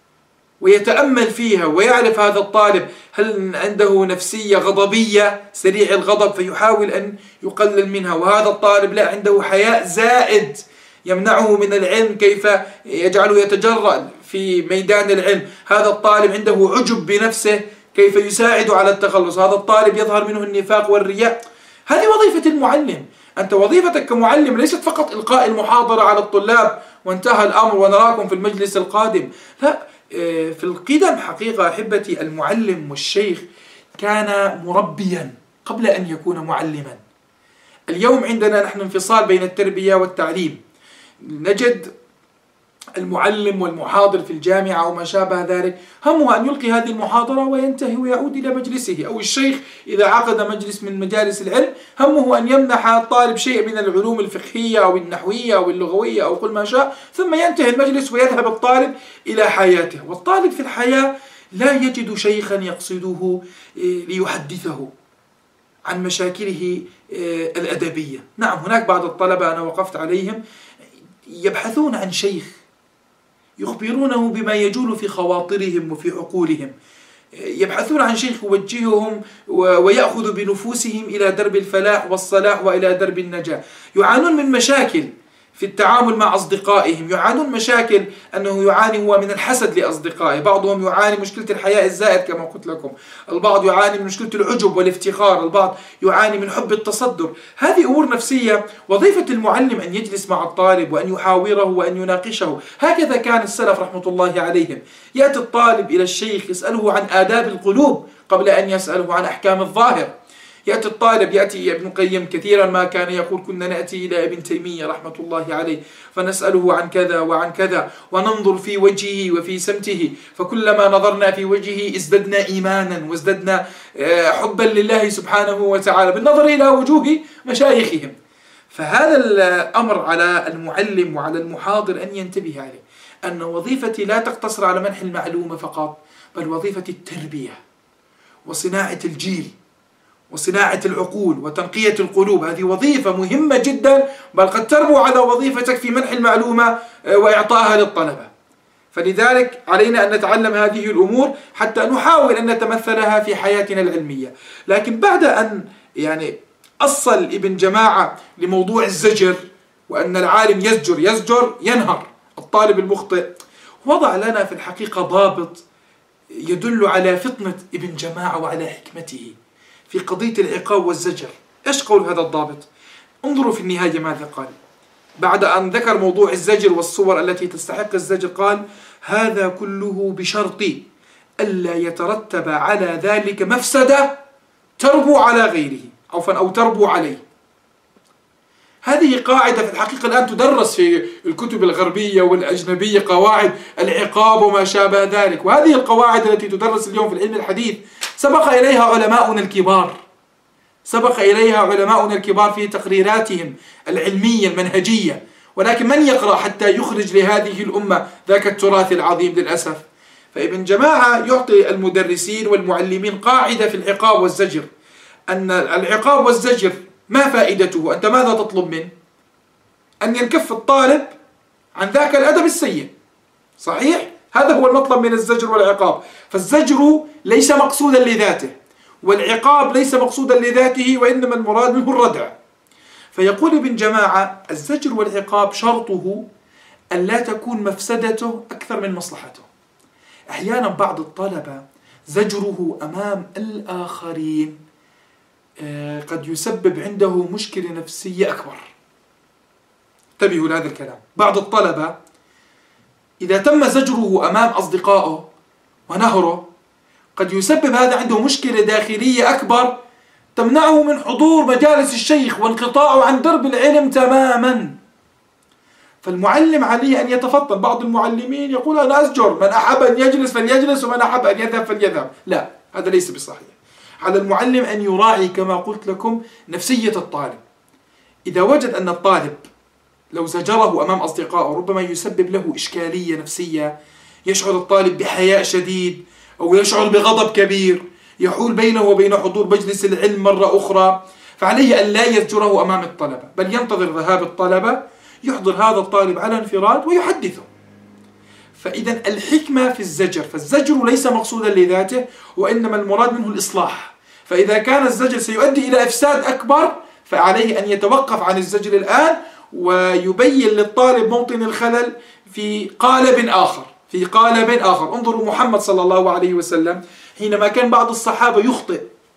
ويتأمل فيها ويعرف هذا الطالب هل عنده نفسية غضبية سريع الغضب فيحاول أن يقلل منها، وهذا الطالب لا عنده حياء زائد يمنعه من العلم كيف يجعله يتجرأ في ميدان العلم، هذا الطالب عنده عجب بنفسه كيف يساعد على التخلص، هذا الطالب يظهر منه النفاق والرياء. هذه وظيفة المعلم. أنت وظيفتك كمعلم ليست فقط إلقاء المحاضرة على الطلاب وانتهى الأمر ونراكم في المجلس القادم، لا، في القدم حقيقة أحبتي المعلم والشيخ كان مربيا قبل أن يكون معلما. اليوم عندنا نحن انفصال بين التربية والتعليم، نجد المعلم والمحاضر في الجامعة أو ما شابه ذلك همه أن يلقي هذه المحاضرة وينتهي ويعود إلى مجلسه، أو الشيخ إذا عقد مجلس من مجالس العلم همه أن يمنح الطالب شيء من العلوم الفقهية أو النحوية أو اللغوية أو كل ما شاء، ثم ينتهي المجلس ويذهب الطالب إلى حياته. والطالب في الحياة لا يجد شيخا يقصده ليحدثه عن مشاكله الأدبية. نعم، هناك بعض الطلبة أنا وقفت عليهم يبحثون عن شيخ يخبرونه بما يجول في خواطرهم وفي عقولهم، يبحثون عن شيخ يوجههم ويأخذ بنفوسهم إلى درب الفلاح والصلاح وإلى درب النجاة. يعانون من مشاكل في التعامل مع أصدقائهم، يعانون مشاكل أنه يعاني هو من الحسد لأصدقائه، بعضهم يعاني مشكلة الحياء الزائد كما قلت لكم، البعض يعاني من مشكلة العجب والافتخار، البعض يعاني من حب التصدر. هذه أمور نفسية. وظيفة المعلم أن يجلس مع الطالب وأن يحاوره وأن يناقشه. هكذا كان السلف رحمة الله عليهم. يأتي الطالب إلى الشيخ يسأله عن آداب القلوب قبل أن يسأله عن أحكام الظاهر. يأتي الطالب، يأتي ابن القيم كثيرا ما كان يقول كنا نأتي إلى ابن تيمية رحمة الله عليه فنسأله عن كذا وعن كذا وننظر في وجهه وفي سمته، فكلما نظرنا في وجهه ازددنا إيمانا وازددنا حبا لله سبحانه وتعالى بالنظر إلى وجوه مشايخهم. فهذا الأمر على المعلم وعلى المحاضر أن ينتبه عليه، أن وظيفتي لا تقتصر على منح المعلومة فقط، بل وظيفة التربية وصناعة الجيل وصناعة العقول وتنقية القلوب. هذه وظيفة مهمة جدا، بل قد تربو على وظيفتك في منح المعلومة وإعطائها للطلبة. فلذلك علينا أن نتعلم هذه الأمور حتى نحاول أن نتمثلها في حياتنا العلمية. لكن بعد أن يعني أصل ابن جماعة لموضوع الزجر وأن العالم يزجر يزجر ينهر الطالب المخطئ، وضع لنا في الحقيقة ضابط يدل على فطنة ابن جماعة وعلى حكمته في قضية العقاب والزجر. إيش قول هذا الضابط؟ انظروا في النهاية ماذا قال بعد أن ذكر موضوع الزجر والصور التي تستحق الزجر. قال: هذا كله بشرط ألا يترتب على ذلك مفسدة تربو على غيره عفوا أو تربو عليه. هذه قاعدة في الحقيقة الآن تدرس في الكتب الغربية والأجنبية، قواعد العقاب وما شابه ذلك. وهذه القواعد التي تدرس اليوم في العلم الحديث سبق إليها علماؤنا الكبار سبق إليها علماؤنا الكبار في تقريراتهم العلمية المنهجية، ولكن من يقرأ حتى يخرج لهذه الأمة ذاك التراث العظيم للأسف. فابن جماعة يعطي المدرسين والمعلمين قاعدة في العقاب والزجر، أن العقاب والزجر ما فائدته؟ أنت ماذا تطلب منه؟ أن ينكف الطالب عن ذاك الأدب السيء، صحيح؟ هذا هو المطلب من الزجر والعقاب. فالزجر ليس مقصودا لذاته، والعقاب ليس مقصودا لذاته، وإنما المراد منه الردع. فيقول ابن جماعة: الزجر والعقاب شرطه أن لا تكون مفسدته أكثر من مصلحته. أحيانا بعض الطلبة زجره أمام الآخرين قد يسبب عنده مشكلة نفسية أكبر. انتبهوا لهذا الكلام. بعض الطلبة إذا تم زجره أمام أصدقائه ونهره قد يسبب هذا عنده مشكلة داخلية أكبر تمنعه من حضور مجالس الشيخ وانقطاعه عن درب العلم تماما. فالمعلم عليه أن يتفطن. بعض المعلمين يقول: أنا أزجر، من أحب أن يجلس فليجلس ومن أحب أن يذهب فليذهب. لا، هذا ليس بصحيح. على المعلم أن يراعي كما قلت لكم نفسية الطالب. إذا وجد أن الطالب لو زجره أمام أصدقائه ربما يسبب له إشكالية نفسية، يشعر الطالب بحياء شديد أو يشعر بغضب كبير يحول بينه وبين حضور مجلس العلم مرة أخرى، فعليه أن لا يزجره أمام الطلبة، بل ينتظر ذهاب الطلبة، يحضر هذا الطالب على انفراد ويحدثه. فإذا الحكمة في الزجر، فالزجر ليس مقصودا لذاته وإنما المراد منه الإصلاح. فإذا كان الزجر سيؤدي إلى إفساد أكبر فعليه أن يتوقف عن الزجر الآن ويبين للطالب موطن الخلل في قالب آخر في قالب آخر. انظروا محمد صلى الله عليه وسلم حينما كان بعض الصحابة يخطئ،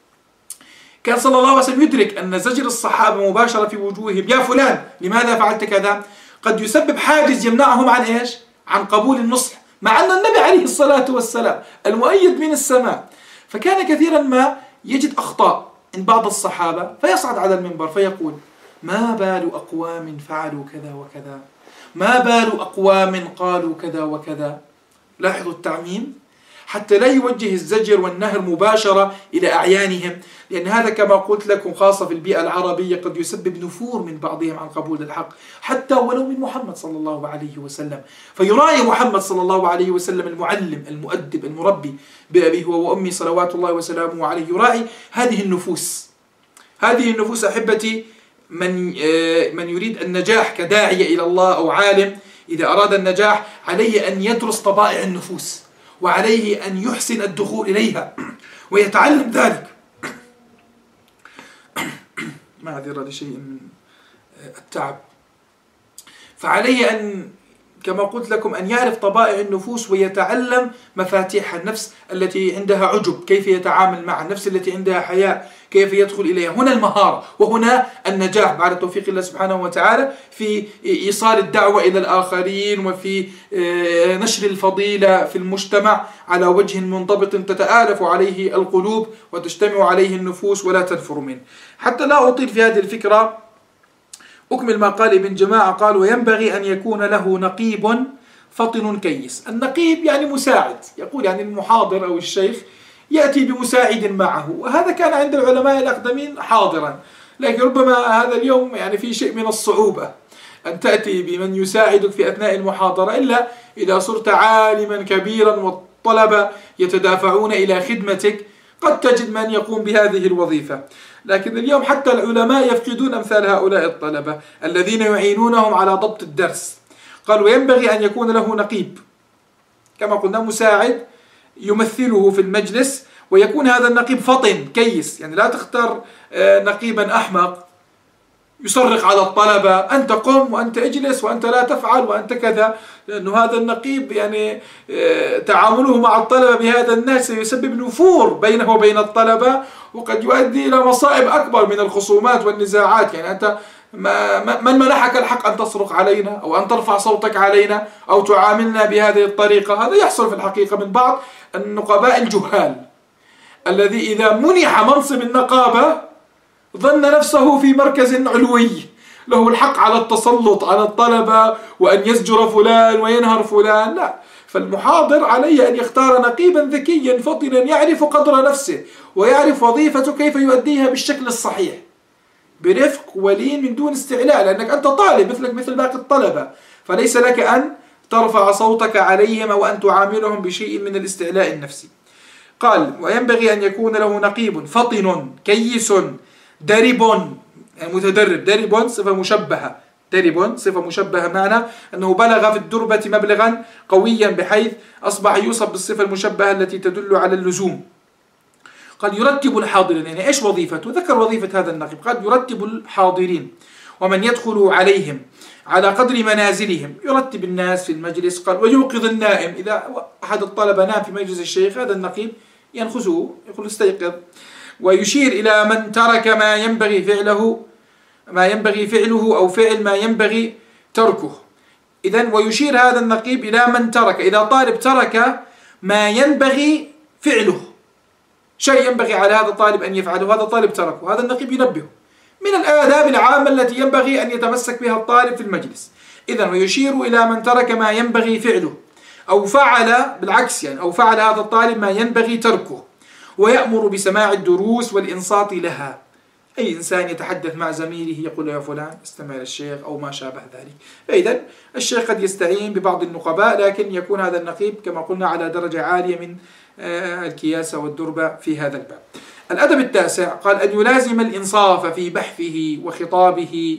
كان صلى الله عليه وسلم يدرك أن زجر الصحابة مباشرة في وجوههم: يا فلان لماذا فعلت كذا؟ قد يسبب حاجز يمنعهم عن إيش؟ عن قبول النصح، مع أن النبي عليه الصلاة والسلام المؤيد من السماء. فكان كثيرا ما يجد أخطاء عند بعض الصحابة فيصعد على المنبر فيقول: ما بال أقوام فعلوا كذا وكذا، ما بال أقوام قالوا كذا وكذا. لاحظوا التعميم حتى لا يوجه الزجر والنهر مباشرة إلى أعيانهم، لأن هذا كما قلت لكم خاصة في البيئة العربية قد يسبب نفور من بعضهم عن قبول الحق حتى ولو من محمد صلى الله عليه وسلم. فيراعي محمد صلى الله عليه وسلم المعلم المؤدب المربي بأبي هو وأمي صلوات الله وسلامه عليه، يراعي هذه النفوس. هذه النفوس أحبتي، من من يريد النجاح كداعية إلى الله أو عالم، إذا أراد النجاح عليه أن يدرس طبائع النفوس وعليه أن يحسن الدخول إليها ويتعلم ذلك. معذرة لشيء من التعب. فعليه أن كما قلت لكم أن يعرف طبائع النفوس ويتعلم مفاتيح النفس التي عندها عجب، كيف يتعامل مع النفس التي عندها حياء، كيف يدخل إليها. هنا المهارة وهنا النجاح بعد توفيق الله سبحانه وتعالى في إيصال الدعوة إلى الآخرين وفي نشر الفضيلة في المجتمع على وجه منضبط تتآلف عليه القلوب وتجتمع عليه النفوس ولا تنفر منه. حتى لا أطيل في هذه الفكرة أكمل ما قال ابن جماعة. قال: وينبغي أن يكون له نقيب فطن كيس. النقيب يعني مساعد، يقول يعني المحاضر أو الشيخ يأتي بمساعد معه، وهذا كان عند العلماء الأقدمين حاضرا، لكن ربما هذا اليوم يعني في شيء من الصعوبة أن تأتي بمن يساعدك في أثناء المحاضرة، إلا إذا صرت عالما كبيرا والطلبة يتدافعون إلى خدمتك قد تجد من يقوم بهذه الوظيفة. لكن اليوم حتى العلماء يفقدون أمثال هؤلاء الطلبة الذين يعينونهم على ضبط الدرس. قال: وينبغي أن يكون له نقيب، كما قلنا مساعد يمثله في المجلس، ويكون هذا النقيب فطن كيس، يعني لا تختار نقيبا أحمق يصرخ على الطلبة: أنت قم وأنت اجلس وأنت لا تفعل وأنت كذا، لأنه هذا النقيب يعني تعامله مع الطلبة بهذا النهج سيسبب نفور بينه وبين الطلبة، وقد يؤدي إلى مصائب أكبر من الخصومات والنزاعات. يعني أنت من منحك الحق أن تصرخ علينا أو أن ترفع صوتك علينا أو تعاملنا بهذه الطريقة؟ هذا يحصل في الحقيقة من بعض النقباء الجهال، الذي إذا منح منصب النقابة ظن نفسه في مركز علوي له الحق على التسلط على الطلبة وأن يزجر فلان وينهر فلان. لا، فالمحاضر عليه أن يختار نقيبا ذكيا فطنا يعرف قدر نفسه ويعرف وظيفته كيف يؤديها بالشكل الصحيح برفق ولين من دون استعلاء، لأنك أنت طالب مثلك مثل باقي الطلبة، فليس لك أن ترفع صوتك عليهم أو أن تعاملهم بشيء من الاستعلاء النفسي. قال: وينبغي أن يكون له نقيب فطن كيس درب، يعني متدرب. درب صفة مشبهة، درب صفة مشبهة معنى أنه بلغ في الدربة مبلغا قويا بحيث أصبح يوصف بالصفة المشبهة التي تدل على اللزوم. قال: يرتب الحاضرين، يعني إيش وظيفته؟ ذكر وظيفة هذا النقيب، قال: يرتب الحاضرين ومن يدخل عليهم على قدر منازلهم، يرتب الناس في المجلس. قال: ويوقظ النائم، إذا أحد الطلبة نام في مجلس الشيخ هذا النقيب ينخزه يقول استيقظ. ويشير إلى من ترك ما ينبغي فعله ما ينبغي فعله أو فعل ما ينبغي تركه. إذن ويشير هذا النقيب إلى من ترك، إذا طالب ترك ما ينبغي فعله، شيء ينبغي على هذا الطالب أن يفعله، هذا الطالب تركه، هذا النقيب ينبهه من الآداب العامة التي ينبغي أن يتمسك بها الطالب في المجلس. إذن ويشير إلى من ترك ما ينبغي فعله أو فعل بالعكس، يعني أو فعل هذا الطالب ما ينبغي تركه، ويأمر بسماع الدروس والإنصات لها. أي إنسان يتحدث مع زميله يقول: يا فلان استمع للشيخ أو ما شابه ذلك. فإذا الشيخ قد يستعين ببعض النقباء، لكن يكون هذا النقيب كما قلنا على درجة عالية من الكياسة والدربة في هذا الباب. الأدب التاسع قال: أن يلازم الإنصاف في بحثه وخطابه،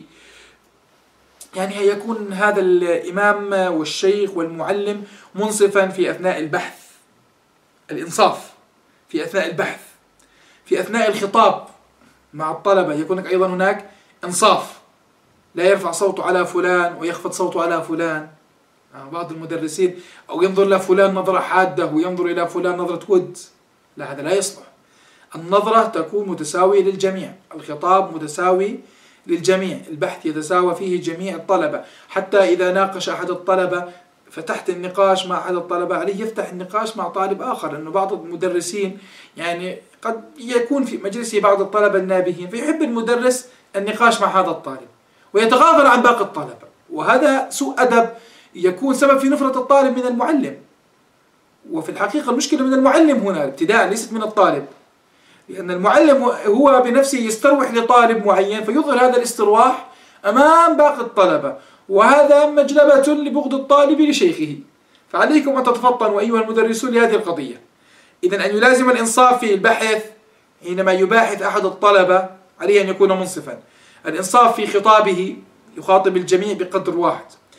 يعني يكون هذا الإمام والشيخ والمعلم منصفا في أثناء البحث، الإنصاف في أثناء البحث، في أثناء الخطاب مع الطلبة يكون أيضا هناك إنصاف، لا يرفع صوته على فلان ويخفض صوته على فلان. بعض المدرسين أو ينظر إلى فلان نظرة حادة وينظر إلى فلان نظرة ود، لا، هذا لا يصلح. النظرة تكون متساوية للجميع، الخطاب متساوي للجميع، البحث يتساوى فيه جميع الطلبة. حتى إذا ناقش أحد الطلبة فتحت النقاش مع أحد الطلبة عليه يفتح النقاش مع طالب آخر، لأنه بعض المدرسين يعني قد يكون في مجلسه بعض الطلبة النابهين فيحب المدرس النقاش مع هذا الطالب ويتغافل عن باقي الطلبة، وهذا سوء أدب يكون سبب في نفرة الطالب من المعلم. وفي الحقيقة المشكلة من المعلم هنا ابتداء، ليست من الطالب، لأن المعلم هو بنفسه يستروح لطالب معين فيظهر هذا الاسترواح أمام باقي الطلبة، وهذا مجلبة لبغض الطالب لشيخه. فعليكم أن تتفطنوا أيها المدرسون لهذه القضية. إذن أن يلازم الإنصاف في البحث، حينما يباحث أحد الطلبة عليه أن يكون منصفا. الإنصاف في خطابه، يخاطب الجميع بقدر واحد.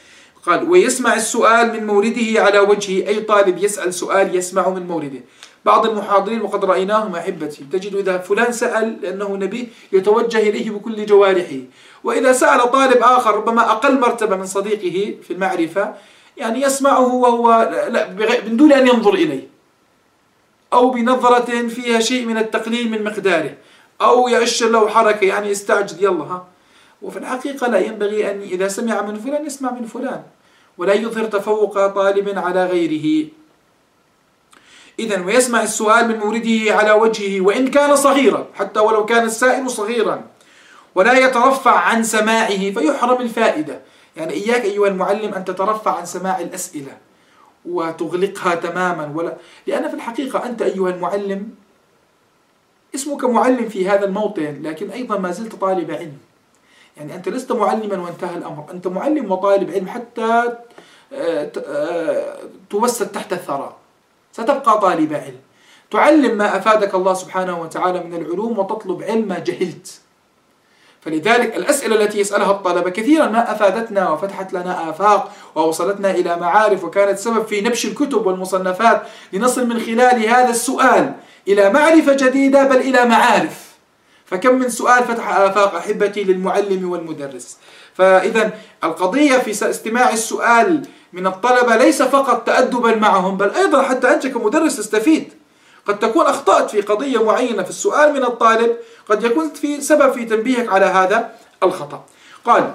قال ويسمع السؤال من مورده على وجهه، أي طالب يسأل سؤال يسمعه من مورده. بعض المحاضرين وقد رأيناهم أحبتي تجد إذا فلان سأل لأنه نبي يتوجه إليه بكل جوارحه، وإذا سأل طالب آخر ربما أقل مرتبة من صديقه في المعرفة يعني يسمعه وهو لا من دون أن ينظر إليه، أو بنظرة فيها شيء من التقليل من مقداره، أو يأشر له حركة يعني يستعجل يلا ها. وفي الحقيقة لا ينبغي أن إذا سمع من فلان يسمع من فلان، ولا يظهر تفوق طالب على غيره. إذن ويسمع السؤال من مورده على وجهه وإن كان صغيرا، حتى ولو كان السائل صغيرا، ولا يترفع عن سماعه فيحرم الفائدة. يعني إياك أيها المعلم أن تترفع عن سماع الأسئلة وتغلقها تماما، ولا لأن في الحقيقة أنت أيها المعلم اسمك معلم في هذا الموطن، لكن أيضا ما زلت طالب علم. يعني أنت لست معلما وانتهى الأمر، أنت معلم وطالب علم حتى توسد تحت الثرى، ستبقى طالب علم تعلم ما أفادك الله سبحانه وتعالى من العلوم وتطلب علم ما جهلت. فلذلك الأسئلة التي يسألها الطلبة كثيرا ما أفادتنا وفتحت لنا آفاق ووصلتنا إلى معارف، وكانت سبب في نبش الكتب والمصنفات لنصل من خلال هذا السؤال إلى معرفة جديدة بل إلى معارف. فكم من سؤال فتح آفاق أحبتي للمعلم والمدرس. فإذا القضية في استماع السؤال من الطلبة ليس فقط تأدبا معهم، بل أيضا حتى أنت كمدرس تستفيد. قد تكون أخطأت في قضية معينة في السؤال من الطالب، قد يكون في سبب في تنبيهك على هذا الخطأ. قال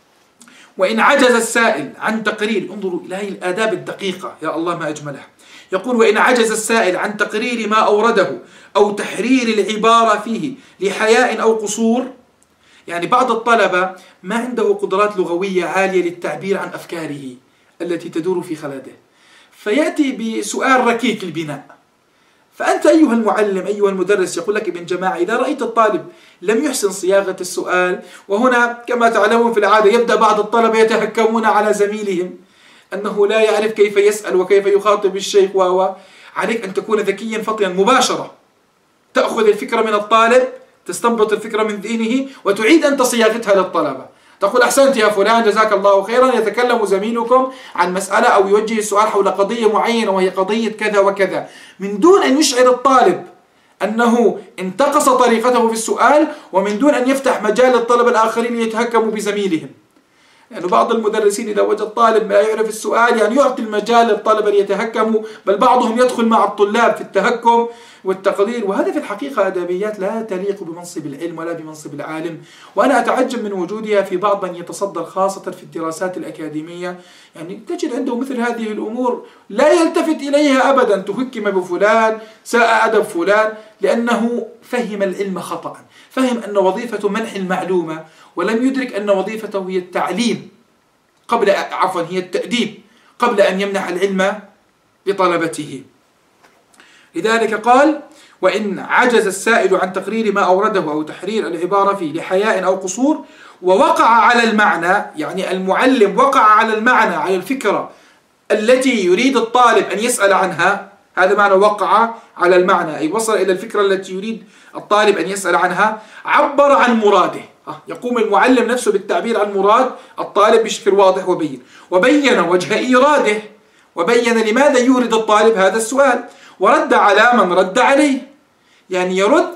وإن عجز السائل عن تقرير، انظروا إلى هذه الآداب الدقيقة يا الله ما أجملها. يقول وإن عجز السائل عن تقرير ما أورده أو تحرير العبارة فيه لحياء أو قصور. يعني بعض الطلبة ما عنده قدرات لغوية عالية للتعبير عن أفكاره التي تدور في خلده، فيأتي بسؤال ركيك البناء. فأنت أيها المعلم أيها المدرس يقول لك ابن جماعة إذا رأيت الطالب لم يحسن صياغة السؤال، وهنا كما تعلمون في العادة يبدأ بعض الطلبة يتهكمون على زميلهم أنه لا يعرف كيف يسأل وكيف يخاطب الشيخ، وهو عليك أن تكون ذكيا فطنا مباشرة، تأخذ الفكرة من الطالب، تستنبط الفكرة من ذهنه وتعيد أنت صياغتها للطلبة. تقول أحسنت يا فلان جزاك الله خيرا، يتكلم زميلكم عن مسألة أو يوجه السؤال حول قضية معينة وهي قضية كذا وكذا، من دون أن يشعر الطالب أنه انتقص طريقته في السؤال، ومن دون أن يفتح مجال للطلبة الآخرين يتهكموا بزميلهم. يعني بعض المدرسين إذا وجد طالب لا يعرف السؤال يعني يعطي المجال للطلبة ليتهكموا، بل بعضهم يدخل مع الطلاب في التهكم والتقليل، وهذا في الحقيقة أدبيات لا تليق بمنصب العلم ولا بمنصب العالم. وأنا أتعجب من وجودها في بعض من يتصدر خاصة في الدراسات الأكاديمية، يعني تجد عنده مثل هذه الأمور لا يلتفت إليها أبدا، تهكم بفلان، ساء أدب فلان، لأنه فهم العلم خطأ، فهم أن وظيفة منح المعلومة ولم يدرك أن وظيفته هي التعليم قبل عفوا هي التأديب قبل أن يمنح العلم لطلبته. لذلك قال وإن عجز السائل عن تقرير ما أورده أو تحرير العبارة فيه لحياء أو قصور ووقع على المعنى، يعني المعلم وقع على المعنى على الفكرة التي يريد الطالب أن يسأل عنها، هذا معنى وقع على المعنى، أي وصل إلى الفكرة التي يريد الطالب أن يسأل عنها، عبر عن مراده، يقوم المعلم نفسه بالتعبير عن مراد الطالب بشكل واضح وبين، وبين وجه إيراده، وبين لماذا يورد الطالب هذا السؤال، ورد على من رد عليه. يعني يرد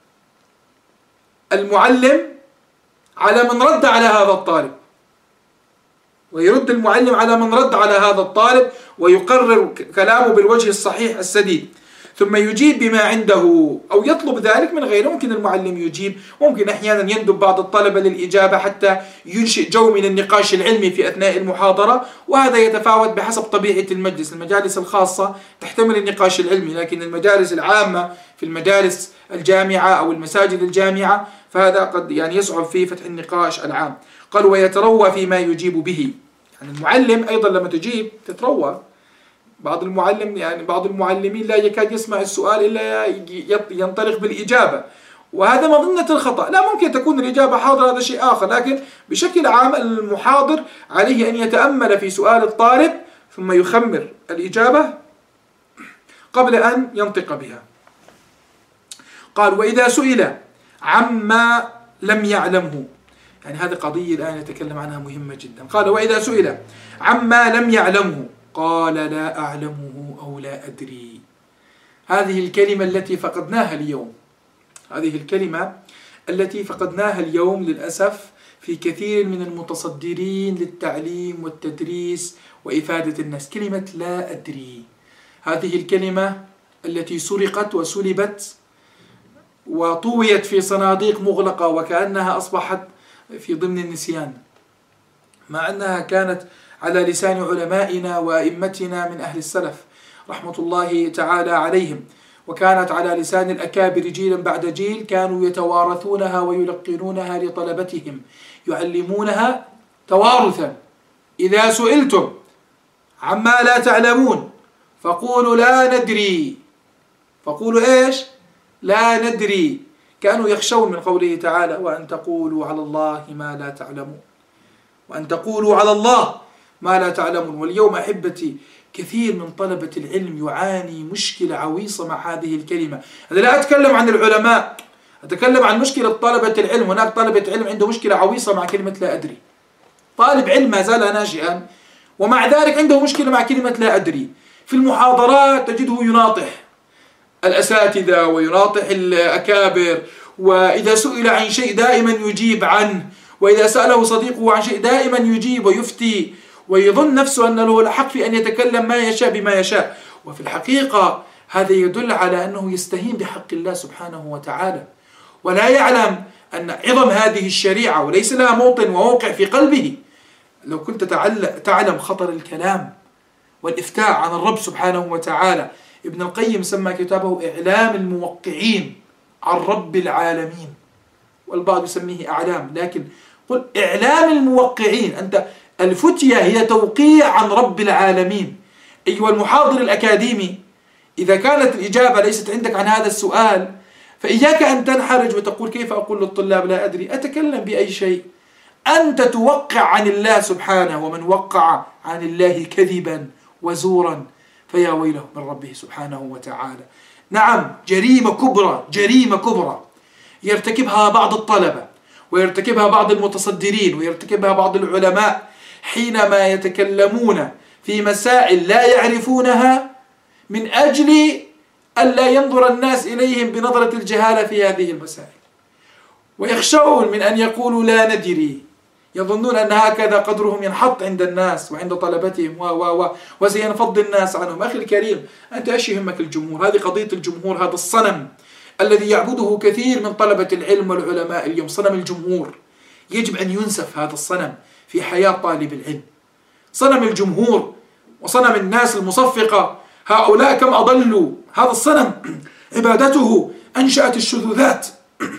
المعلم على من رد على هذا الطالب، ويرد المعلم على من رد على هذا الطالب، ويقرر كلامه بالوجه الصحيح السديد، ثم يجيب بما عنده أو يطلب ذلك من غيره. ممكن المعلم يجيب، ممكن أحيانا يندب بعض الطلبة للإجابة حتى ينشئ جو من النقاش العلمي في أثناء المحاضرة، وهذا يتفاوت بحسب طبيعة المجلس. المجالس الخاصة تحتمل النقاش العلمي، لكن المجالس العامة في المدارس الجامعة أو المساجد الجامعة فهذا قد يعني يصعب فيه فتح النقاش العام. قال ويتروى فيما يجيب به، يعني المعلم أيضا لما تجيب تتروى. بعض المعلم يعني بعض المعلمين لا يكاد يسمع السؤال إلا ينطلق بالإجابة، وهذا مظنة الخطأ. لا، ممكن تكون الإجابة حاضرة، هذا شيء آخر، لكن بشكل عام المحاضر عليه أن يتأمل في سؤال الطالب ثم يخمر الإجابة قبل أن ينطق بها. قال وإذا سئل عما لم يعلمه، يعني هذه قضية الآن يتكلم عنها مهمة جدا. قال وإذا سئل عما لم يعلمه قال لا أعلمه أو لا أدري. هذه الكلمة التي فقدناها اليوم، هذه الكلمة التي فقدناها اليوم للأسف في كثير من المتصدرين للتعليم والتدريس وإفادة الناس، كلمة لا أدري. هذه الكلمة التي سرقت وسلبت وطويت في صناديق مغلقة وكأنها أصبحت في ضمن النسيان، مع أنها كانت على لسان علمائنا وأئمتنا من أهل السلف رحمة الله تعالى عليهم، وكانت على لسان الأكابر جيلا بعد جيل، كانوا يتوارثونها ويلقنونها لطلبتهم، يعلمونها توارثا. إذا سئلتم عما لا تعلمون فقولوا لا ندري، فقولوا إيش؟ لا ندري. كانوا يخشون من قوله تعالى وأن تقولوا على الله ما لا تعلمون، وأن تقولوا على الله ما لا تعلمون. واليوم أحبتي كثير من طلبة العلم يعاني مشكلة عويصة مع هذه الكلمة. أنا لا أتكلم عن العلماء، أتكلم عن مشكلة طلبة العلم. هناك طلبة علم عنده مشكلة عويصة مع كلمة لا أدري، طالب علم ما زال ناشئا ومع ذلك عنده مشكلة مع كلمة لا أدري. في المحاضرات تجده يناطح الأساتذة ويناطح الأكابر، وإذا سئل عن شيء دائما يجيب عنه، وإذا سأله صديقه عن شيء دائما يجيب ويفتي، ويظن نفسه أن له الحق في أن يتكلم ما يشاء بما يشاء. وفي الحقيقة هذا يدل على أنه يستهين بحق الله سبحانه وتعالى، ولا يعلم أن عظم هذه الشريعة وليس لها موطن وموقع في قلبه. لو كنت تعلم خطر الكلام والإفتاء عن الرب سبحانه وتعالى. ابن القيم سمى كتابه إعلام الموقعين عن رب العالمين، والبعض يسميه أعلام، لكن قل إعلام الموقعين. أنت الفتية هي توقيع عن رب العالمين. أيها المحاضر الأكاديمي، إذا كانت الإجابة ليست عندك عن هذا السؤال فإياك أن تنحرج وتقول كيف أقول للطلاب لا أدري، أتكلم بأي شيء. أنت توقع عن الله سبحانه، ومن وقع عن الله كذبا وزورا فيا ويله من ربه سبحانه وتعالى. نعم، جريمة كبرى، جريمة كبرى يرتكبها بعض الطلبة ويرتكبها بعض المتصدرين ويرتكبها بعض العلماء حينما يتكلمون في مسائل لا يعرفونها من أجل ألا ينظر الناس إليهم بنظرة الجهالة في هذه المسائل، ويخشون من أن يقولوا لا ندري، يظنون أن هكذا قدرهم ينحط عند الناس وعند طلبتهم و و و وسينفض الناس عنهم. أخي الكريم، أنت إيش يهمك الجمهور؟ هذه قضية الجمهور، هذا الصنم الذي يعبده كثير من طلبة العلم والعلماء اليوم، صنم الجمهور. يجب أن ينسف هذا الصنم في حياة طالب العلم. صنم الجمهور وصنم الناس المصفقة، هؤلاء كم أضلوا. هذا الصنم عبادته أنشأت الشذوذات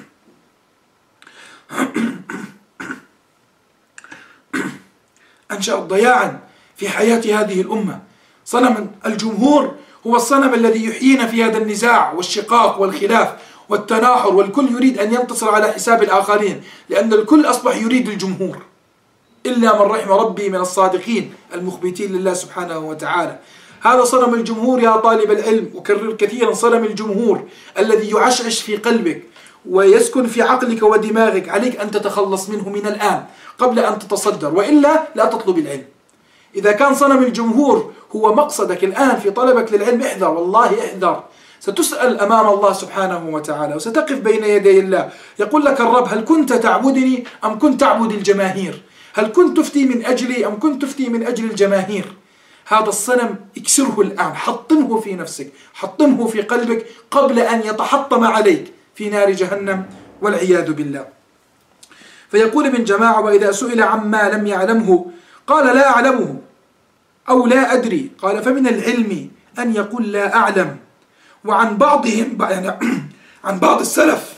أنشأت ضياعا في حياة هذه الأمة. صنم الجمهور هو الصنم الذي يحيينا في هذا النزاع والشقاق والخلاف والتناحر، والكل يريد أن ينتصر على حساب الآخرين، لأن الكل أصبح يريد الجمهور إلا من رحم ربي من الصادقين المخبتين لله سبحانه وتعالى. هذا صنم الجمهور يا طالب العلم، أكرر كثيرا، صنم الجمهور الذي يعشعش في قلبك ويسكن في عقلك ودماغك، عليك أن تتخلص منه من الآن قبل أن تتصدر، وإلا لا تطلب العلم. إذا كان صنم الجمهور هو مقصدك الآن في طلبك للعلم، احذر، والله احذر. ستسأل أمام الله سبحانه وتعالى وستقف بين يدي الله، يقول لك الرب هل كنت تعبدني أم كنت تعبد الجماهير؟ هل كنت تفتي من أجلي أم كنت تفتي من أجل الجماهير؟ هذا الصنم اكسره الآن، حطمه في نفسك، حطمه في قلبك قبل أن يتحطم عليك في نار جهنم والعياذ بالله. فيقول ابن جماعة وإذا سئل عما لم يعلمه قال لا أعلمه أو لا أدري، قال فمن العلم أن يقول لا أعلم. وعن بعضهم يعني عن بعض السلف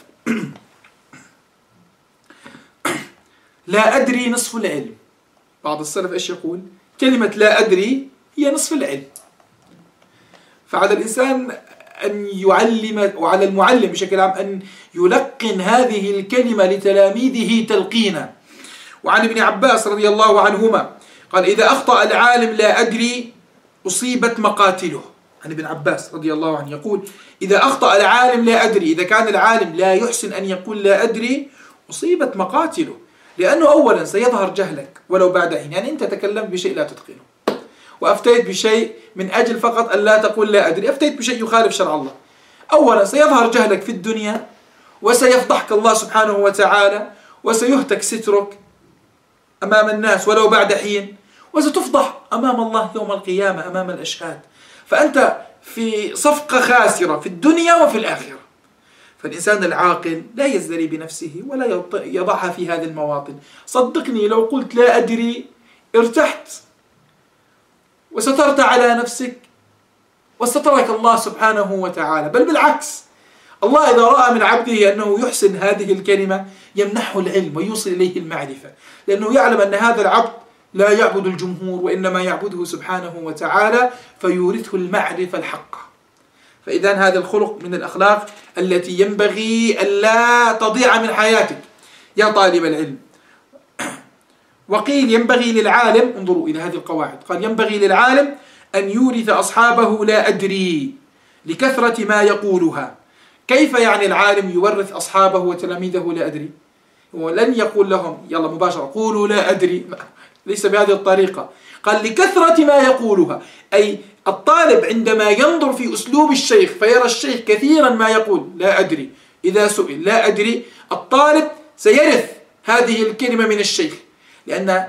لا أدري نصف العلم. بعض السلف إيش يقول؟ كلمة لا أدري هي نصف العلم. فعلى الإنسان أن يعلم، وعلى المعلم بشكل عام أن يلقن هذه الكلمة لتلاميذه تلقينا. وعن ابن عباس رضي الله عنهما قال إذا أخطأ العالم لا أدري أصيبت مقاتله. عن ابن عباس رضي الله عنه يقول إذا أخطأ العالم لا أدري، إذا كان العالم لا يحسن أن يقول لا أدري أصيبت مقاتله، لأنه أولا سيظهر جهلك ولو بعد حين، يعني أنت تكلمت بشيء لا تتقنه، وأفتيت بشيء من أجل فقط أن لا تقول لا أدري، أفتيت بشيء يخالف شرع الله. أولا سيظهر جهلك في الدنيا، وسيفضحك الله سبحانه وتعالى، وسيهتك سترك أمام الناس ولو بعد حين، وستفضح أمام الله يوم القيامة أمام الأشهاد. فأنت في صفقة خاسرة في الدنيا وفي الآخرة. فالإنسان العاقل لا يزدري بنفسه ولا يضعها في هذه المواطن. صدقني لو قلت لا أدري ارتحت وسترت على نفسك واستترك الله سبحانه وتعالى، بل بالعكس، الله إذا رأى من عبده أنه يحسن هذه الكلمة يمنحه العلم ويوصل إليه المعرفة، لأنه يعلم أن هذا العبد لا يعبد الجمهور وإنما يعبده سبحانه وتعالى، فيورثه المعرفة الحقة. فإذا هذا الخلق من الأخلاق التي ينبغي ألا تضيع من حياتك يا طالب العلم. وقيل ينبغي للعالم، انظروا إلى هذه القواعد، قال ينبغي للعالم أن يورث أصحابه لا أدري لكثرة ما يقولها. كيف يعني العالم يورث أصحابه وتلاميذه لا أدري؟ ولن يقول لهم يلا مباشرة قولوا لا أدري، ليس بهذه الطريقة. قال لكثرة ما يقولها، أي الطالب عندما ينظر في أسلوب الشيخ فيرى الشيخ كثيرا ما يقول لا أدري، إذا سئل لا أدري الطالب سيرث هذه الكلمة من الشيخ، لأن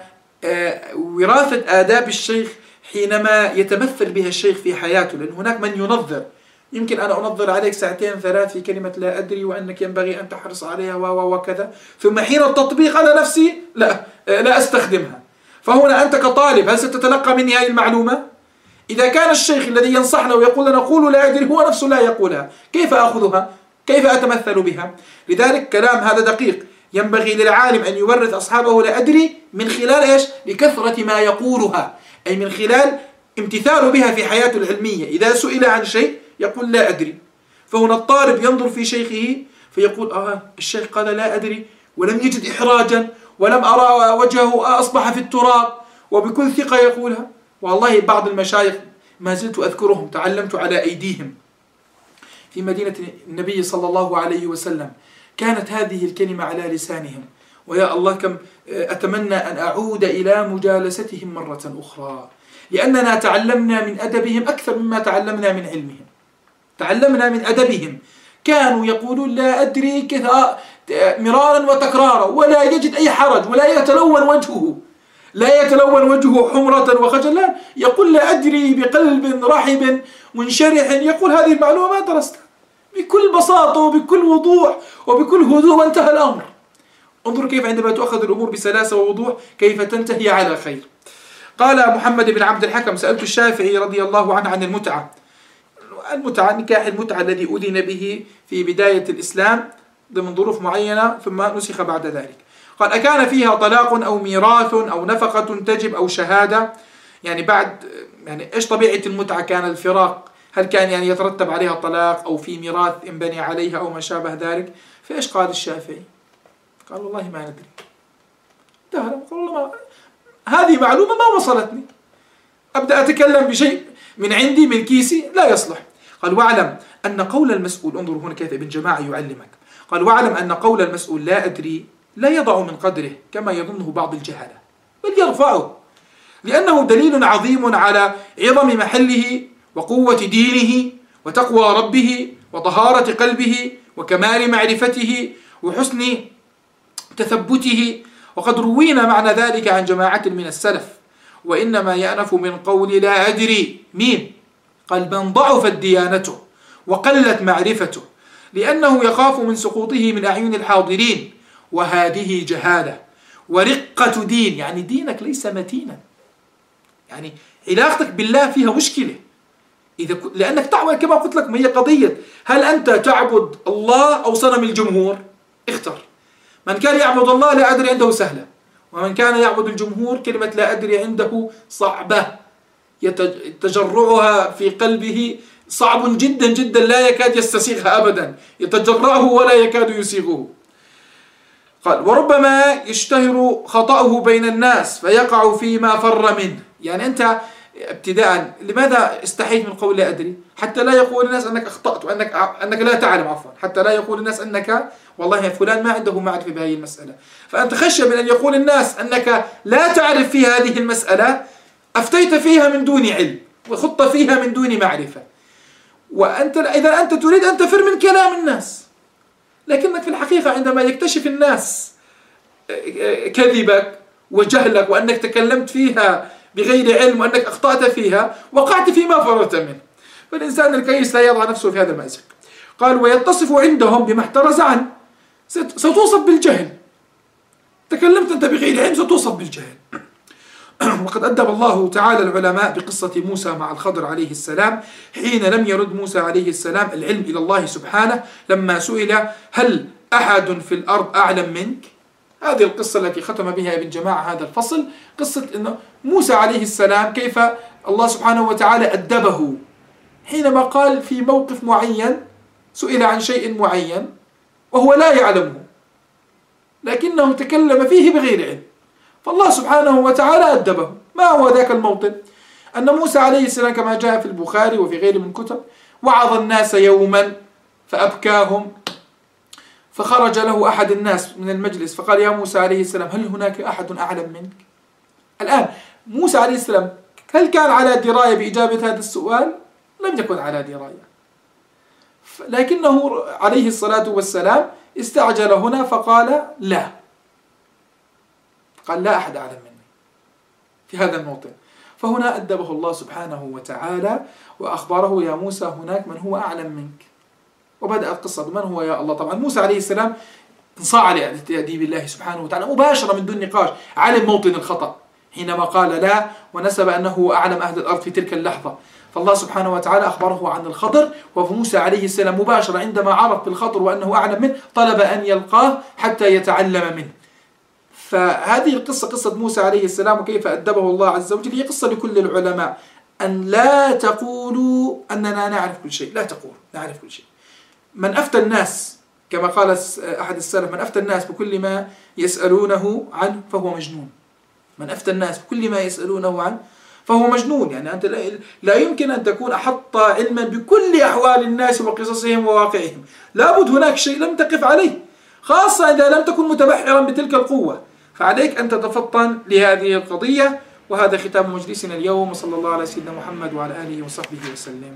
وراثة آداب الشيخ حينما يتمثل بها الشيخ في حياته، لأن هناك من ينظر، يمكن أنا أنظر عليك ساعتين ثلاث في كلمة لا أدري وأنك ينبغي أن تحرص عليها وكذا، ثم حين التطبيق على نفسي لا لا أستخدمها. فهنا أنت كطالب هل ستتلقى مني هذه المعلومة؟ إذا كان الشيخ الذي ينصحنا ويقول لنا قولوا لا أدري هو نفسه لا يقولها، كيف أخذها؟ كيف أتمثل بها؟ لذلك كلام هذا دقيق. ينبغي للعالم أن يورث أصحابه لا أدري من خلال إيش؟ لكثرة ما يقولها، أي من خلال امتثاله بها في حياته العلمية. إذا سئل عن شيء يقول لا أدري. فهنا الطالب ينظر في شيخه فيقول آه الشيخ قال لا أدري ولم يجد إحراجا ولم أرى وجهه أصبح في التراب، وبكل ثقة يقولها. والله بعض المشايخ ما زلت أذكرهم تعلمت على أيديهم في مدينة النبي صلى الله عليه وسلم، كانت هذه الكلمة على لسانهم، ويا الله كم أتمنى أن أعود إلى مجالستهم مرة أخرى، لأننا تعلمنا من أدبهم أكثر مما تعلمنا من علمهم. تعلمنا من أدبهم، كانوا يقولون لا أدري كذا مرارا وتكرارا ولا يجد أي حرج ولا يتلون وجهه، لا يتلون وجهه حمرة وخجلا، يقول لا أدري بقلب رحب منشرح، يقول هذه المعلومة ما درستها، بكل بساطة وبكل وضوح وبكل هدوء، وانتهى الأمر. انظر كيف عندما تؤخذ الأمور بسلاسة ووضوح كيف تنتهي على خير. قال محمد بن عبد الحكم سألت الشافعي رضي الله عنه عن المتعة. المتعة نكاح المتعة الذي أذن به في بداية الإسلام ضمن ظروف معينة ثم نسخ بعد ذلك. قال أكان فيها طلاق أو ميراث أو نفقة تجب أو شهادة؟ يعني بعد يعني إيش طبيعة المتعة؟ كان الفراق هل كان يعني يترتب عليها طلاق أو في ميراث انبني عليها أو ما شابه ذلك؟ فإيش قال الشافعي؟ قال والله ما ندري. قال والله ما هذه معلومة ما وصلتني، أبدأ أتكلم بشيء من عندي من كيسي لا يصلح. قال واعلم أن قول المسؤول، انظروا هنا كيف ابن جماعة يعلمك، قال واعلم أن قول المسؤول لا أدري لا يضع من قدره كما يظنه بعض الجهلة، بل يرفعه، لأنه دليل عظيم على عظم محله وقوة دينه وتقوى ربه وطهارة قلبه وكمال معرفته وحسن تثبته. وقد روينا معنى ذلك عن جماعة من السلف، وإنما يأنف من قول لا أدري مين؟ قال من ضعفت ديانته وقلت معرفته، لأنه يخاف من سقوطه من أعين الحاضرين، وهذه جهالة ورقة دين، يعني دينك ليس متينا، يعني علاقتك بالله فيها مشكلة. إذا ك... لأنك تعبد كما قلت لك، ما هي قضية هل أنت تعبد الله أو صنم الجمهور؟ اختر. من كان يعبد الله لا أدري عنده سهلة، ومن كان يعبد الجمهور كلمة لا أدري عنده صعبة، يتجرعها في قلبه صعب جدا جدا لا يكاد يستسيغها أبدا، يتجرعه ولا يكاد يسيغه. قال وربما يشتهر خطأه بين الناس فيقع فيما فر منه، يعني أنت ابتداء لماذا استحيت من قول لا أدري؟ حتى لا يقول الناس أنك أخطأت وأنك أنك لا تعلم، عفوا، حتى لا يقول الناس أنك والله فلان ما عنده معرفة بهذه المسألة. فأنت خشية من أن يقول الناس أنك لا تعرف في هذه المسألة، أفتيت فيها من دون علم وخضت فيها من دون معرفة. وأنت إذا أنت تريد أن تفر من كلام الناس، لكنك في الحقيقة عندما يكتشف الناس كذبك وجهلك وأنك تكلمت فيها بغير علم وأنك أخطأت فيها، وقعت فيما فررت منه. فالإنسان الكيس لا يضع نفسه في هذا المأزق. قال ويتصف عندهم بما احترز عنه، ستوصف بالجهل، تكلمت أنت بغير علم ستوصف بالجهل. وقد أدب الله تعالى العلماء بقصة موسى مع الخضر عليه السلام حين لم يرد موسى عليه السلام العلم إلى الله سبحانه لما سئل هل أحد في الأرض أعلم منك؟ هذه القصة التي ختم بها ابن جماعة هذا الفصل، قصة إنه موسى عليه السلام كيف الله سبحانه وتعالى أدبه حينما قال في موقف معين سئل عن شيء معين وهو لا يعلمه لكنه تكلم فيه بغير علم، فالله سبحانه وتعالى أدبه. ما هو ذاك الموطن؟ أن موسى عليه السلام كما جاء في البخاري وفي غيره من كتب وعظ الناس يوما فأبكاهم، فخرج له أحد الناس من المجلس فقال يا موسى عليه السلام هل هناك أحد أعلم منك؟ الآن موسى عليه السلام هل كان على دراية بإجابة هذا السؤال؟ لم يكن على دراية، لكنه عليه الصلاة والسلام استعجل هنا فقال لا، قال لا أحد أعلم مني في هذا الموطن. فهنا أدبه الله سبحانه وتعالى وأخبره يا موسى هناك من هو أعلم منك. وبدأت القصة بمن هو يا الله. طبعا موسى عليه السلام انصاع لتأديب الله سبحانه وتعالى مباشرة من دون نقاش، علم موطن الخطأ حينما قال لا ونسب أنه أعلم أهل الأرض في تلك اللحظة. فالله سبحانه وتعالى أخبره عن الخضر، وموسى عليه السلام مباشرة عندما عرف بالخضر وأنه أعلم منه طلب أن يلقاه حتى يتعلم منه. فهذه القصة قصة موسى عليه السلام وكيف أدبه الله عز وجل هي قصة لكل العلماء، أن لا تقولوا أننا نعرف كل شيء، لا تقول نعرف كل شيء. من أفتى الناس كما قال أحد السلف من أفتى الناس بكل ما يسألونه عنه فهو مجنون. من أفتى الناس بكل ما يسألونه عنه فهو مجنون. يعني أنت لا يمكن أن تكون أحط علما بكل أحوال الناس وقصصهم وواقعهم، لابد هناك شيء لم تقف عليه، خاصة إذا لم تكن متبحرا بتلك القوة. فعليك أن تتفطن لهذه القضية. وهذا ختام مجلسنا اليوم، وصلى الله على سيدنا محمد وعلى آله وصحبه وسلم.